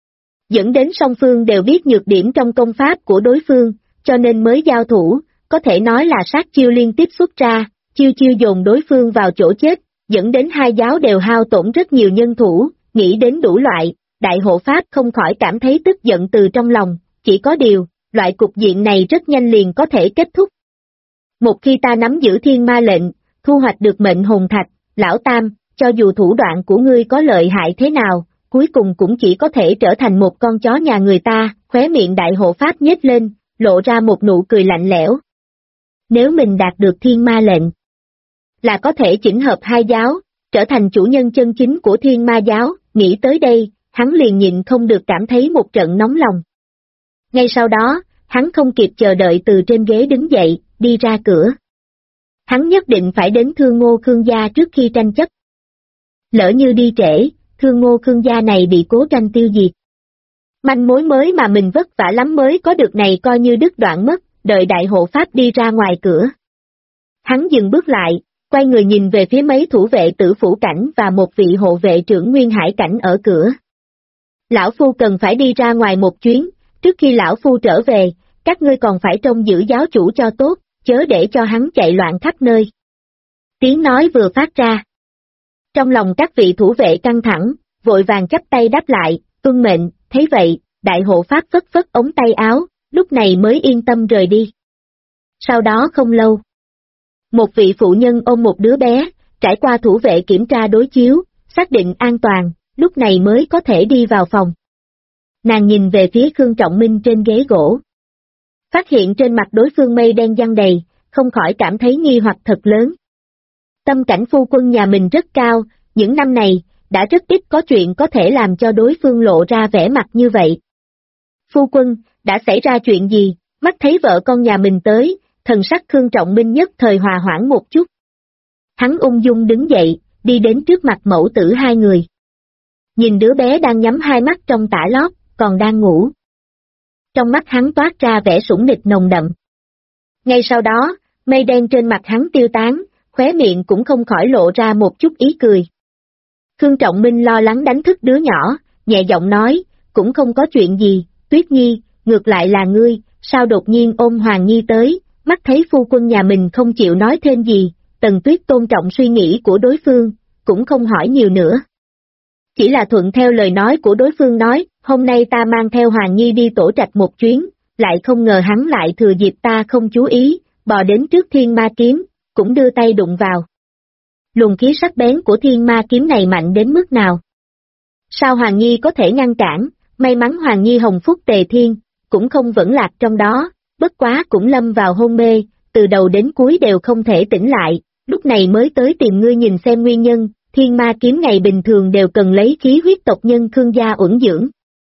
dẫn đến song phương đều biết nhược điểm trong công pháp của đối phương, cho nên mới giao thủ, có thể nói là sát chiêu liên tiếp xuất ra, chiêu chiêu dồn đối phương vào chỗ chết, dẫn đến hai giáo đều hao tổn rất nhiều nhân thủ, nghĩ đến đủ loại, đại hộ pháp không khỏi cảm thấy tức giận từ trong lòng, chỉ có điều, loại cục diện này rất nhanh liền có thể kết thúc. Một khi ta nắm giữ thiên ma lệnh, thu hoạch được mệnh hồn thạch, lão tam, cho dù thủ đoạn của ngươi có lợi hại thế nào, cuối cùng cũng chỉ có thể trở thành một con chó nhà người ta, khóe miệng đại hộ pháp nhếch lên, lộ ra một nụ cười lạnh lẽo. Nếu mình đạt được thiên ma lệnh, là có thể chỉnh hợp hai giáo, trở thành chủ nhân chân chính của thiên ma giáo, nghĩ tới đây, hắn liền nhịn không được cảm thấy một trận nóng lòng. Ngay sau đó, hắn không kịp chờ đợi từ trên ghế đứng dậy, đi ra cửa. Hắn nhất định phải đến Thương Ngô Khương gia trước khi tranh chấp. Lỡ như đi trễ, Thương Ngô Khương gia này bị Cố Tranh tiêu diệt. Manh mối mới mà mình vất vả lắm mới có được này coi như đứt đoạn mất, đợi đại hộ pháp đi ra ngoài cửa. Hắn dừng bước lại, quay người nhìn về phía mấy thủ vệ Tử Phủ Cảnh và một vị hộ vệ trưởng Nguyên Hải Cảnh ở cửa. Lão Phu cần phải đi ra ngoài một chuyến, trước khi Lão Phu trở về, các ngươi còn phải trông giữ giáo chủ cho tốt, chớ để cho hắn chạy loạn khắp nơi. Tiếng nói vừa phát ra. Trong lòng các vị thủ vệ căng thẳng, vội vàng chắp tay đáp lại, tuân mệnh, thấy vậy, đại hộ pháp phất phất ống tay áo, lúc này mới yên tâm rời đi. Sau đó không lâu, một vị phụ nhân ôm một đứa bé, trải qua thủ vệ kiểm tra đối chiếu, xác định an toàn, lúc này mới có thể đi vào phòng. Nàng nhìn về phía Khương Trọng Minh trên ghế gỗ. Phát hiện trên mặt đối phương mây đen giăng đầy, không khỏi cảm thấy nghi hoặc thật lớn. Tâm cảnh phu quân nhà mình rất cao, những năm này, đã rất ít có chuyện có thể làm cho đối phương lộ ra vẻ mặt như vậy. Phu quân, đã xảy ra chuyện gì, mắt thấy vợ con nhà mình tới, thần sắc Khương Trọng Minh nhất thời hòa hoãn một chút. Hắn ung dung đứng dậy, đi đến trước mặt mẫu tử hai người. Nhìn đứa bé đang nhắm hai mắt trong tã lót, còn đang ngủ. Trong mắt hắn toát ra vẻ sủng nịch nồng đậm. Ngay sau đó, mây đen trên mặt hắn tiêu tán, khóe miệng cũng không khỏi lộ ra một chút ý cười. Khương Trọng Minh lo lắng đánh thức đứa nhỏ, nhẹ giọng nói, cũng không có chuyện gì, Tuyết Nhi, ngược lại là ngươi, sao đột nhiên ôm Hoàng Nhi tới, mắt thấy phu quân nhà mình không chịu nói thêm gì, Tần Tuyết tôn trọng suy nghĩ của đối phương, cũng không hỏi nhiều nữa. Chỉ là thuận theo lời nói của đối phương nói, hôm nay ta mang theo Hoàng Nhi đi tổ trạch một chuyến, lại không ngờ hắn lại thừa dịp ta không chú ý, bò đến trước thiên ma kiếm, cũng đưa tay đụng vào. Luồng khí sắc bén của thiên ma kiếm này mạnh đến mức nào? Sao Hoàng Nhi có thể ngăn cản, may mắn Hoàng Nhi hồng phúc tề thiên, cũng không vẫn lạc trong đó, bất quá cũng lâm vào hôn mê, từ đầu đến cuối đều không thể tỉnh lại, lúc này mới tới tìm ngươi nhìn xem nguyên nhân, thiên ma kiếm ngày bình thường đều cần lấy khí huyết tộc nhân Khương gia uẩn dưỡng.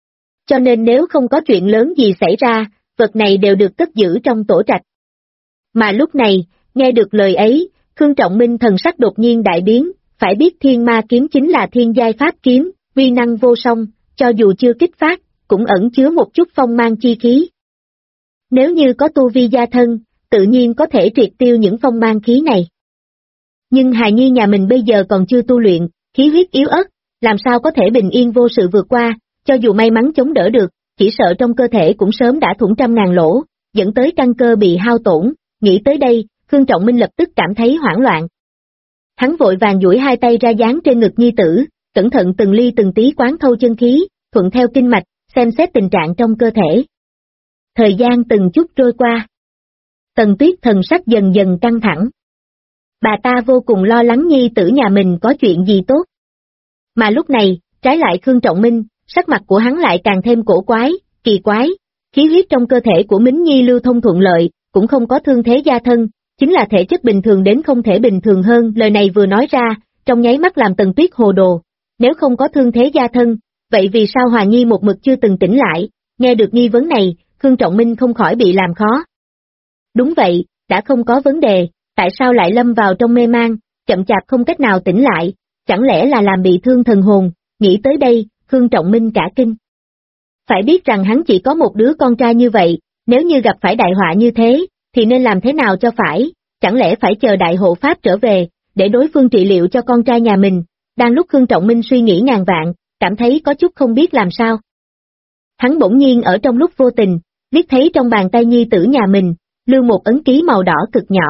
cho nên nếu không có chuyện lớn gì xảy ra, vật này đều được cất giữ trong tổ trạch. Mà lúc này, nghe được lời ấy, Khương Trọng Minh thần sắc đột nhiên đại biến, phải biết thiên ma kiếm chính là thiên giai pháp kiếm, uy năng vô song, cho dù chưa kích phát, cũng ẩn chứa một chút phong mang chi khí. Nếu như có tu vi gia thân, tự nhiên có thể triệt tiêu những phong mang khí này. Nhưng hài nhi nhà mình bây giờ còn chưa tu luyện, khí huyết yếu ớt, làm sao có thể bình yên vô sự vượt qua, cho dù may mắn chống đỡ được, chỉ sợ trong cơ thể cũng sớm đã thủng trăm ngàn lỗ, dẫn tới căn cơ bị hao tổn. Nghĩ tới đây, Khương Trọng Minh lập tức cảm thấy hoảng loạn. Hắn vội vàng duỗi hai tay ra dán trên ngực nhi tử, cẩn thận từng ly từng tí quán thâu chân khí, thuận theo kinh mạch, xem xét tình trạng trong cơ thể. Thời gian từng chút trôi qua. Tần Tuyết thần sắc dần dần căng thẳng. Bà ta vô cùng lo lắng nhi tử nhà mình có chuyện gì tốt. Mà lúc này, trái lại Khương Trọng Minh, sắc mặt của hắn lại càng thêm cổ quái, kỳ quái, khí huyết trong cơ thể của Mính Nhi lưu thông thuận lợi, cũng không có thương thế gia thân, chính là thể chất bình thường đến không thể bình thường hơn. Lời này vừa nói ra, trong nháy mắt làm Tần Tuyết hồ đồ, nếu không có thương thế gia thân, vậy vì sao Hòa Nhi một mực chưa từng tỉnh lại? Nghe được nghi vấn này, Khương Trọng Minh không khỏi bị làm khó. Đúng vậy, đã không có vấn đề, tại sao lại lâm vào trong mê man, chậm chạp không cách nào tỉnh lại, chẳng lẽ là làm bị thương thần hồn? Nghĩ tới đây, Khương Trọng Minh cả kinh. Phải biết rằng hắn chỉ có một đứa con trai như vậy, nếu như gặp phải đại họa như thế, thì nên làm thế nào cho phải, chẳng lẽ phải chờ đại hộ pháp trở về, để đối phương trị liệu cho con trai nhà mình? Đang lúc Khương Trọng Minh suy nghĩ ngàn vạn, cảm thấy có chút không biết làm sao. Hắn bỗng nhiên ở trong lúc vô tình, liếc thấy trong bàn tay nhi tử nhà mình, lưu một ấn ký màu đỏ cực nhỏ.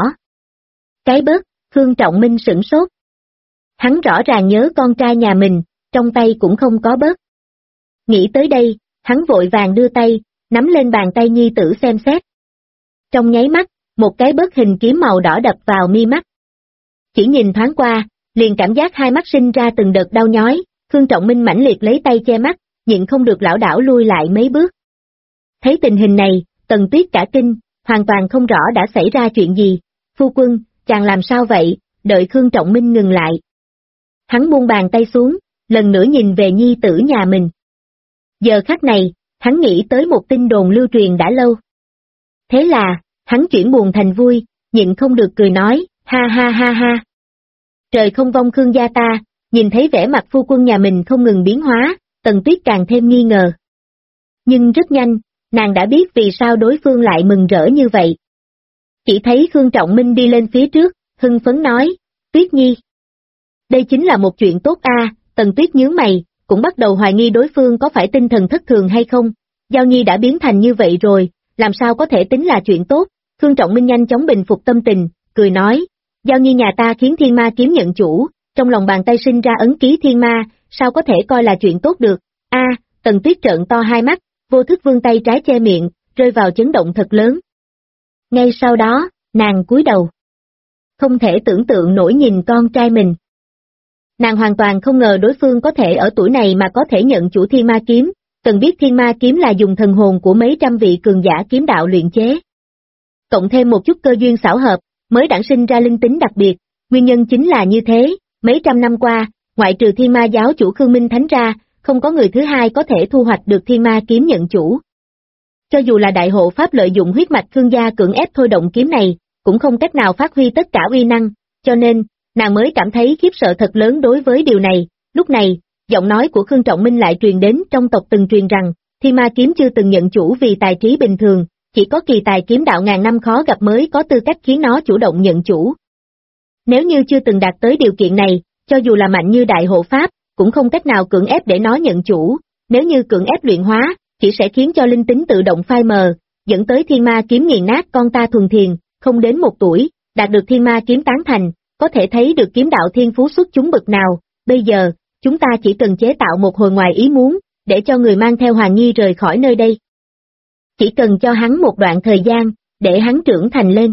Cái bớt, Khương Trọng Minh sửng sốt. Hắn rõ ràng nhớ con trai nhà mình, trong tay cũng không có bớt. Nghĩ tới đây, hắn vội vàng đưa tay, nắm lên bàn tay nhi tử xem xét. Trong nháy mắt, một cái bớt hình kiếm màu đỏ đập vào mi mắt. Chỉ nhìn thoáng qua, liền cảm giác hai mắt sinh ra từng đợt đau nhói, Khương Trọng Minh mãnh liệt lấy tay che mắt, nhịn không được lảo đảo lui lại mấy bước. Thấy tình hình này, Tần Tuyết cả kinh, hoàn toàn không rõ đã xảy ra chuyện gì. Phu quân, chàng làm sao vậy? Đợi Khương Trọng Minh ngừng lại. Hắn buông bàn tay xuống, lần nữa nhìn về nhi tử nhà mình. Giờ khắc này, hắn nghĩ tới một tin đồn lưu truyền đã lâu. Thế là, hắn chuyển buồn thành vui, nhịn không được cười nói, ha ha ha ha. Trời không vong Khương gia ta, nhìn thấy vẻ mặt phu quân nhà mình không ngừng biến hóa, Tần Tuyết càng thêm nghi ngờ. Nhưng rất nhanh, nàng đã biết vì sao đối phương lại mừng rỡ như vậy. Chỉ thấy Khương Trọng Minh đi lên phía trước, hưng phấn nói, Tuyết Nhi. Đây chính là một chuyện tốt a. Tần Tuyết nhướng mày, cũng bắt đầu hoài nghi đối phương có phải tinh thần thất thường hay không. Giao Nhi đã biến thành như vậy rồi, làm sao có thể tính là chuyện tốt? Khương Trọng Minh nhanh chóng bình phục tâm tình, cười nói, Giao Nhi nhà ta khiến thiên ma kiếm nhận chủ, trong lòng bàn tay sinh ra ấn ký thiên ma, sao có thể coi là chuyện tốt được? A, Tần Tuyết trợn to hai mắt, vô thức vươn tay trái che miệng, rơi vào chấn động thật lớn. Ngay sau đó, nàng cúi đầu. Không thể tưởng tượng nổi nhìn con trai mình. Nàng hoàn toàn không ngờ đối phương có thể ở tuổi này mà có thể nhận chủ thiên ma kiếm, cần biết thiên ma kiếm là dùng thần hồn của mấy trăm vị cường giả kiếm đạo luyện chế. Cộng thêm một chút cơ duyên xảo hợp, mới đản sinh ra linh tính đặc biệt, nguyên nhân chính là như thế, mấy trăm năm qua, ngoại trừ thiên ma giáo chủ Khương Minh Thánh ra, không có người thứ hai có thể thu hoạch được thiên ma kiếm nhận chủ. Cho dù là đại hộ pháp lợi dụng huyết mạch Khương gia cưỡng ép thôi động kiếm này, cũng không cách nào phát huy tất cả uy năng, cho nên, nàng mới cảm thấy khiếp sợ thật lớn đối với điều này. Lúc này, giọng nói của Khương Trọng Minh lại truyền đến trong tộc từng truyền rằng, thiên ma kiếm chưa từng nhận chủ vì tài trí bình thường, chỉ có kỳ tài kiếm đạo ngàn năm khó gặp mới có tư cách khiến nó chủ động nhận chủ. Nếu như chưa từng đạt tới điều kiện này, cho dù là mạnh như đại hộ pháp, cũng không cách nào cưỡng ép để nó nhận chủ, nếu như cưỡng ép luyện hóa, chỉ sẽ khiến cho linh tính tự động phai mờ, dẫn tới thiên ma kiếm nghiền nát con ta thuần thiền, không đến 1 tuổi, đạt được thiên ma kiếm tán thành, có thể thấy được kiếm đạo thiên phú xuất chúng bậc nào. Bây giờ, chúng ta chỉ cần chế tạo một hồi ngoài ý muốn, để cho người mang theo Hoàng Nhi rời khỏi nơi đây. Chỉ cần cho hắn một đoạn thời gian, để hắn trưởng thành lên.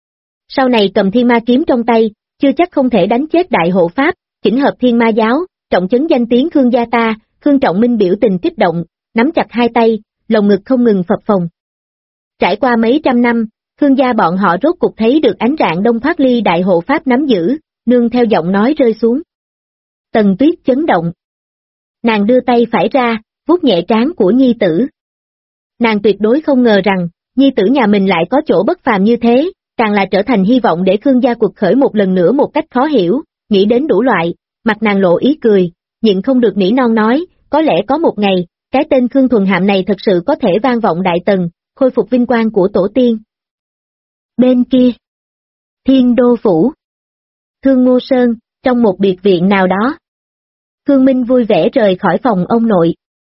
Sau này cầm thiên ma kiếm trong tay, chưa chắc không thể đánh chết đại hộ pháp, chỉnh hợp thiên ma giáo, trọng chấn danh tiếng Khương gia ta. Khương Trọng Minh biểu tình kích động, nắm chặt hai tay, lồng ngực không ngừng phập phồng. Trải qua mấy trăm năm, Khương gia bọn họ rốt cục thấy được ánh rạng đông thoát ly đại hộ pháp nắm giữ, nương theo giọng nói rơi xuống. Tần Tuyết chấn động. Nàng đưa tay phải ra, vuốt nhẹ trán của nhi tử. Nàng tuyệt đối không ngờ rằng, nhi tử nhà mình lại có chỗ bất phàm như thế, càng là trở thành hy vọng để Khương gia cuộc khởi một lần nữa một cách khó hiểu, nghĩ đến đủ loại, mặt nàng lộ ý cười, nhịn không được nỉ non nói, có lẽ có một ngày, cái tên Khương Thuần Hạm này thật sự có thể vang vọng đại tần, khôi phục vinh quang của tổ tiên. Bên kia, Thiên Đô Phủ, Thương Ngô Sơn, trong một biệt viện nào đó. Khương Minh vui vẻ rời khỏi phòng ông nội.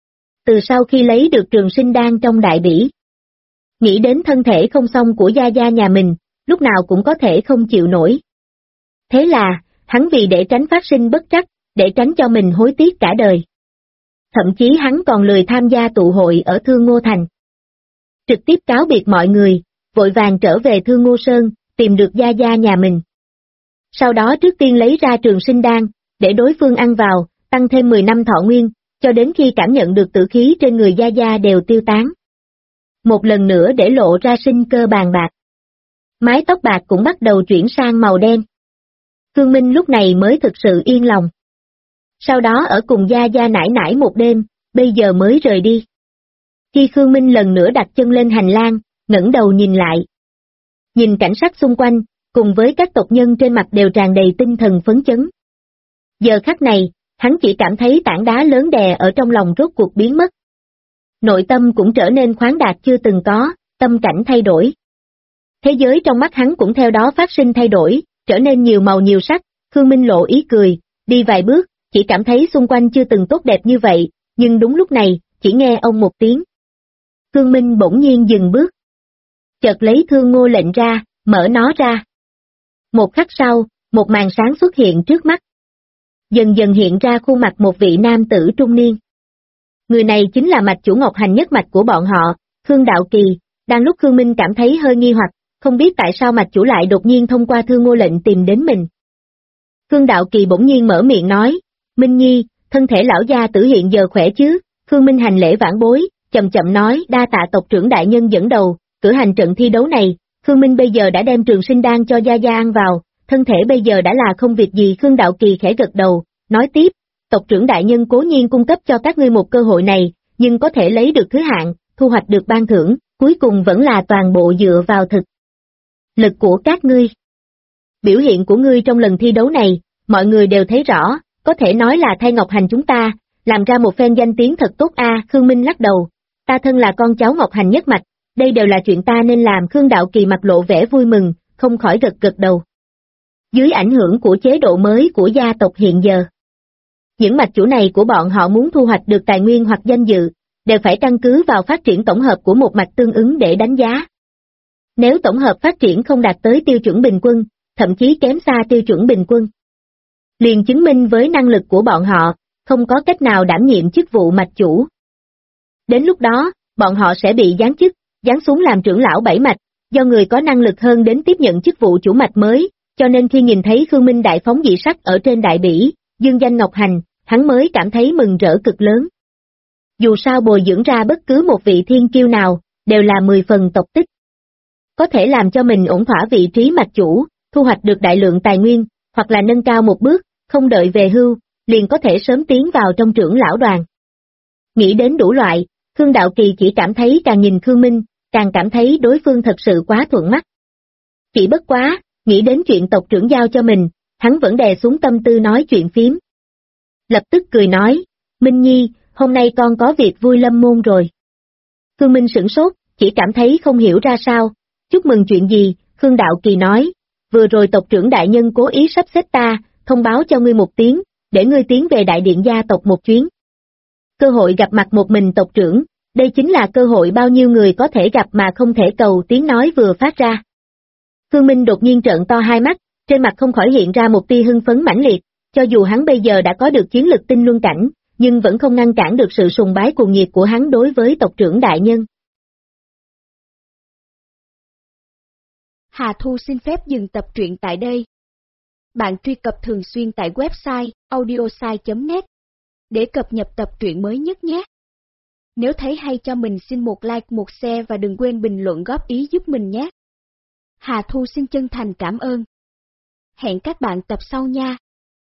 Từ sau khi lấy được trường sinh đan trong đại bỉ, nghĩ đến thân thể không xong của gia gia nhà mình, lúc nào cũng có thể không chịu nổi. Thế là, hắn vì để tránh phát sinh bất trắc, để tránh cho mình hối tiếc cả đời. Thậm chí hắn còn lười tham gia tụ hội ở Thương Ngô Thành. Trực tiếp cáo biệt mọi người, vội vàng trở về Thương Ngô Sơn, tìm được gia gia nhà mình. Sau đó trước tiên lấy ra trường sinh đan, để đối phương ăn vào, tăng thêm 10 năm thọ nguyên, cho đến khi cảm nhận được tử khí trên người gia gia đều tiêu tán. Một lần nữa để lộ ra sinh cơ bàn bạc. Mái tóc bạc cũng bắt đầu chuyển sang màu đen. Khương Minh lúc này mới thực sự yên lòng. Sau đó ở cùng gia gia nải nải một đêm, bây giờ mới rời đi. Khi Khương Minh lần nữa đặt chân lên hành lang, ngẩng đầu nhìn lại. Nhìn cảnh sắc xung quanh, cùng với các tộc nhân trên mặt đều tràn đầy tinh thần phấn chấn. Giờ khắc này, hắn chỉ cảm thấy tảng đá lớn đè ở trong lòng rốt cuộc biến mất. Nội tâm cũng trở nên khoáng đạt chưa từng có, tâm cảnh thay đổi. Thế giới trong mắt hắn cũng theo đó phát sinh thay đổi, trở nên nhiều màu nhiều sắc, Khương Minh lộ ý cười, đi vài bước, chỉ cảm thấy xung quanh chưa từng tốt đẹp như vậy, nhưng đúng lúc này, chỉ nghe ông một tiếng. Khương Minh bỗng nhiên dừng bước. Chợt lấy Thương Ngô lệnh ra, mở nó ra. Một khắc sau, một màn sáng xuất hiện trước mắt. Dần dần hiện ra khuôn mặt một vị nam tử trung niên. Người này chính là mạch chủ Ngọc Hành nhất mạch của bọn họ, Khương Đạo Kỳ. Đang lúc Khương Minh cảm thấy hơi nghi hoặc, không biết tại sao mạch chủ lại đột nhiên thông qua Thương Ngô lệnh tìm đến mình. Khương Đạo Kỳ bỗng nhiên mở miệng nói, Minh Nhi, thân thể lão gia tử hiện giờ khỏe chứ? Khương Minh hành lễ vãn bối, chậm chậm nói, đa tạ tộc trưởng đại nhân dẫn đầu, cử hành trận thi đấu này, Khương Minh bây giờ đã đem trường sinh đan cho gia gia ăn vào, thân thể bây giờ đã là không việc gì. Khương Đạo Kỳ khẽ gật đầu, nói tiếp, tộc trưởng đại nhân cố nhiên cung cấp cho các ngươi một cơ hội này, nhưng có thể lấy được thứ hạng, thu hoạch được ban thưởng, cuối cùng vẫn là toàn bộ dựa vào thực lực của các ngươi. Biểu hiện của ngươi trong lần thi đấu này, mọi người đều thấy rõ, có thể nói là thay Ngọc Hành chúng ta, làm ra một phen danh tiếng thật tốt a. Khương Minh lắc đầu, ta thân là con cháu Ngọc Hành nhất mạch, đây đều là chuyện ta nên làm. Khương Đạo Kỳ mặt lộ vẻ vui mừng, không khỏi gật đầu. Dưới ảnh hưởng của chế độ mới của gia tộc hiện giờ, những mạch chủ này của bọn họ muốn thu hoạch được tài nguyên hoặc danh dự, đều phải căn cứ vào phát triển tổng hợp của một mạch tương ứng để đánh giá. Nếu tổng hợp phát triển không đạt tới tiêu chuẩn bình quân, thậm chí kém xa tiêu chuẩn bình quân, liền chứng minh với năng lực của bọn họ, không có cách nào đảm nhiệm chức vụ mạch chủ. Đến lúc đó, bọn họ sẽ bị giáng chức, giáng xuống làm trưởng lão 7 mạch, do người có năng lực hơn đến tiếp nhận chức vụ chủ mạch mới, cho nên khi nhìn thấy Khương Minh đại phóng dị sắc ở trên đại bỉ, dương danh Ngọc Hành, hắn mới cảm thấy mừng rỡ cực lớn. Dù sao bồi dưỡng ra bất cứ một vị thiên kiêu nào, đều là 10 phần tộc tích. Có thể làm cho mình ổn thỏa vị trí mạch chủ, thu hoạch được đại lượng tài nguyên, hoặc là nâng cao một bước, không đợi về hưu, liền có thể sớm tiến vào trong trưởng lão đoàn. Nghĩ đến đủ loại, Khương Đạo Kỳ chỉ cảm thấy càng nhìn Khương Minh, càng cảm thấy đối phương thật sự quá thuận mắt. Chỉ bất quá, nghĩ đến chuyện tộc trưởng giao cho mình, hắn vẫn đè xuống tâm tư nói chuyện phiếm. Lập tức cười nói, Minh Nhi, hôm nay con có việc vui lâm môn rồi. Khương Minh sửng sốt, chỉ cảm thấy không hiểu ra sao, chúc mừng chuyện gì. Khương Đạo Kỳ nói, vừa rồi tộc trưởng đại nhân cố ý sắp xếp ta, thông báo cho ngươi một tiếng, để ngươi tiến về đại điện gia tộc một chuyến. Cơ hội gặp mặt một mình tộc trưởng, đây chính là cơ hội bao nhiêu người có thể gặp mà không thể cầu. Tiếng nói vừa phát ra, Khương Minh đột nhiên trợn to hai mắt, trên mặt không khỏi hiện ra một tia hưng phấn mãnh liệt, cho dù hắn bây giờ đã có được chiến lực tinh luân cảnh, nhưng vẫn không ngăn cản được sự sùng bái cuồng nhiệt của hắn đối với tộc trưởng đại nhân. Hà Thu xin phép dừng tập truyện tại đây. Bạn truy cập thường xuyên tại website audiosai.net để cập nhật tập truyện mới nhất nhé. Nếu thấy hay cho mình xin một like một share và đừng quên bình luận góp ý giúp mình nhé. Hà Thu xin chân thành cảm ơn. Hẹn các bạn tập sau nha.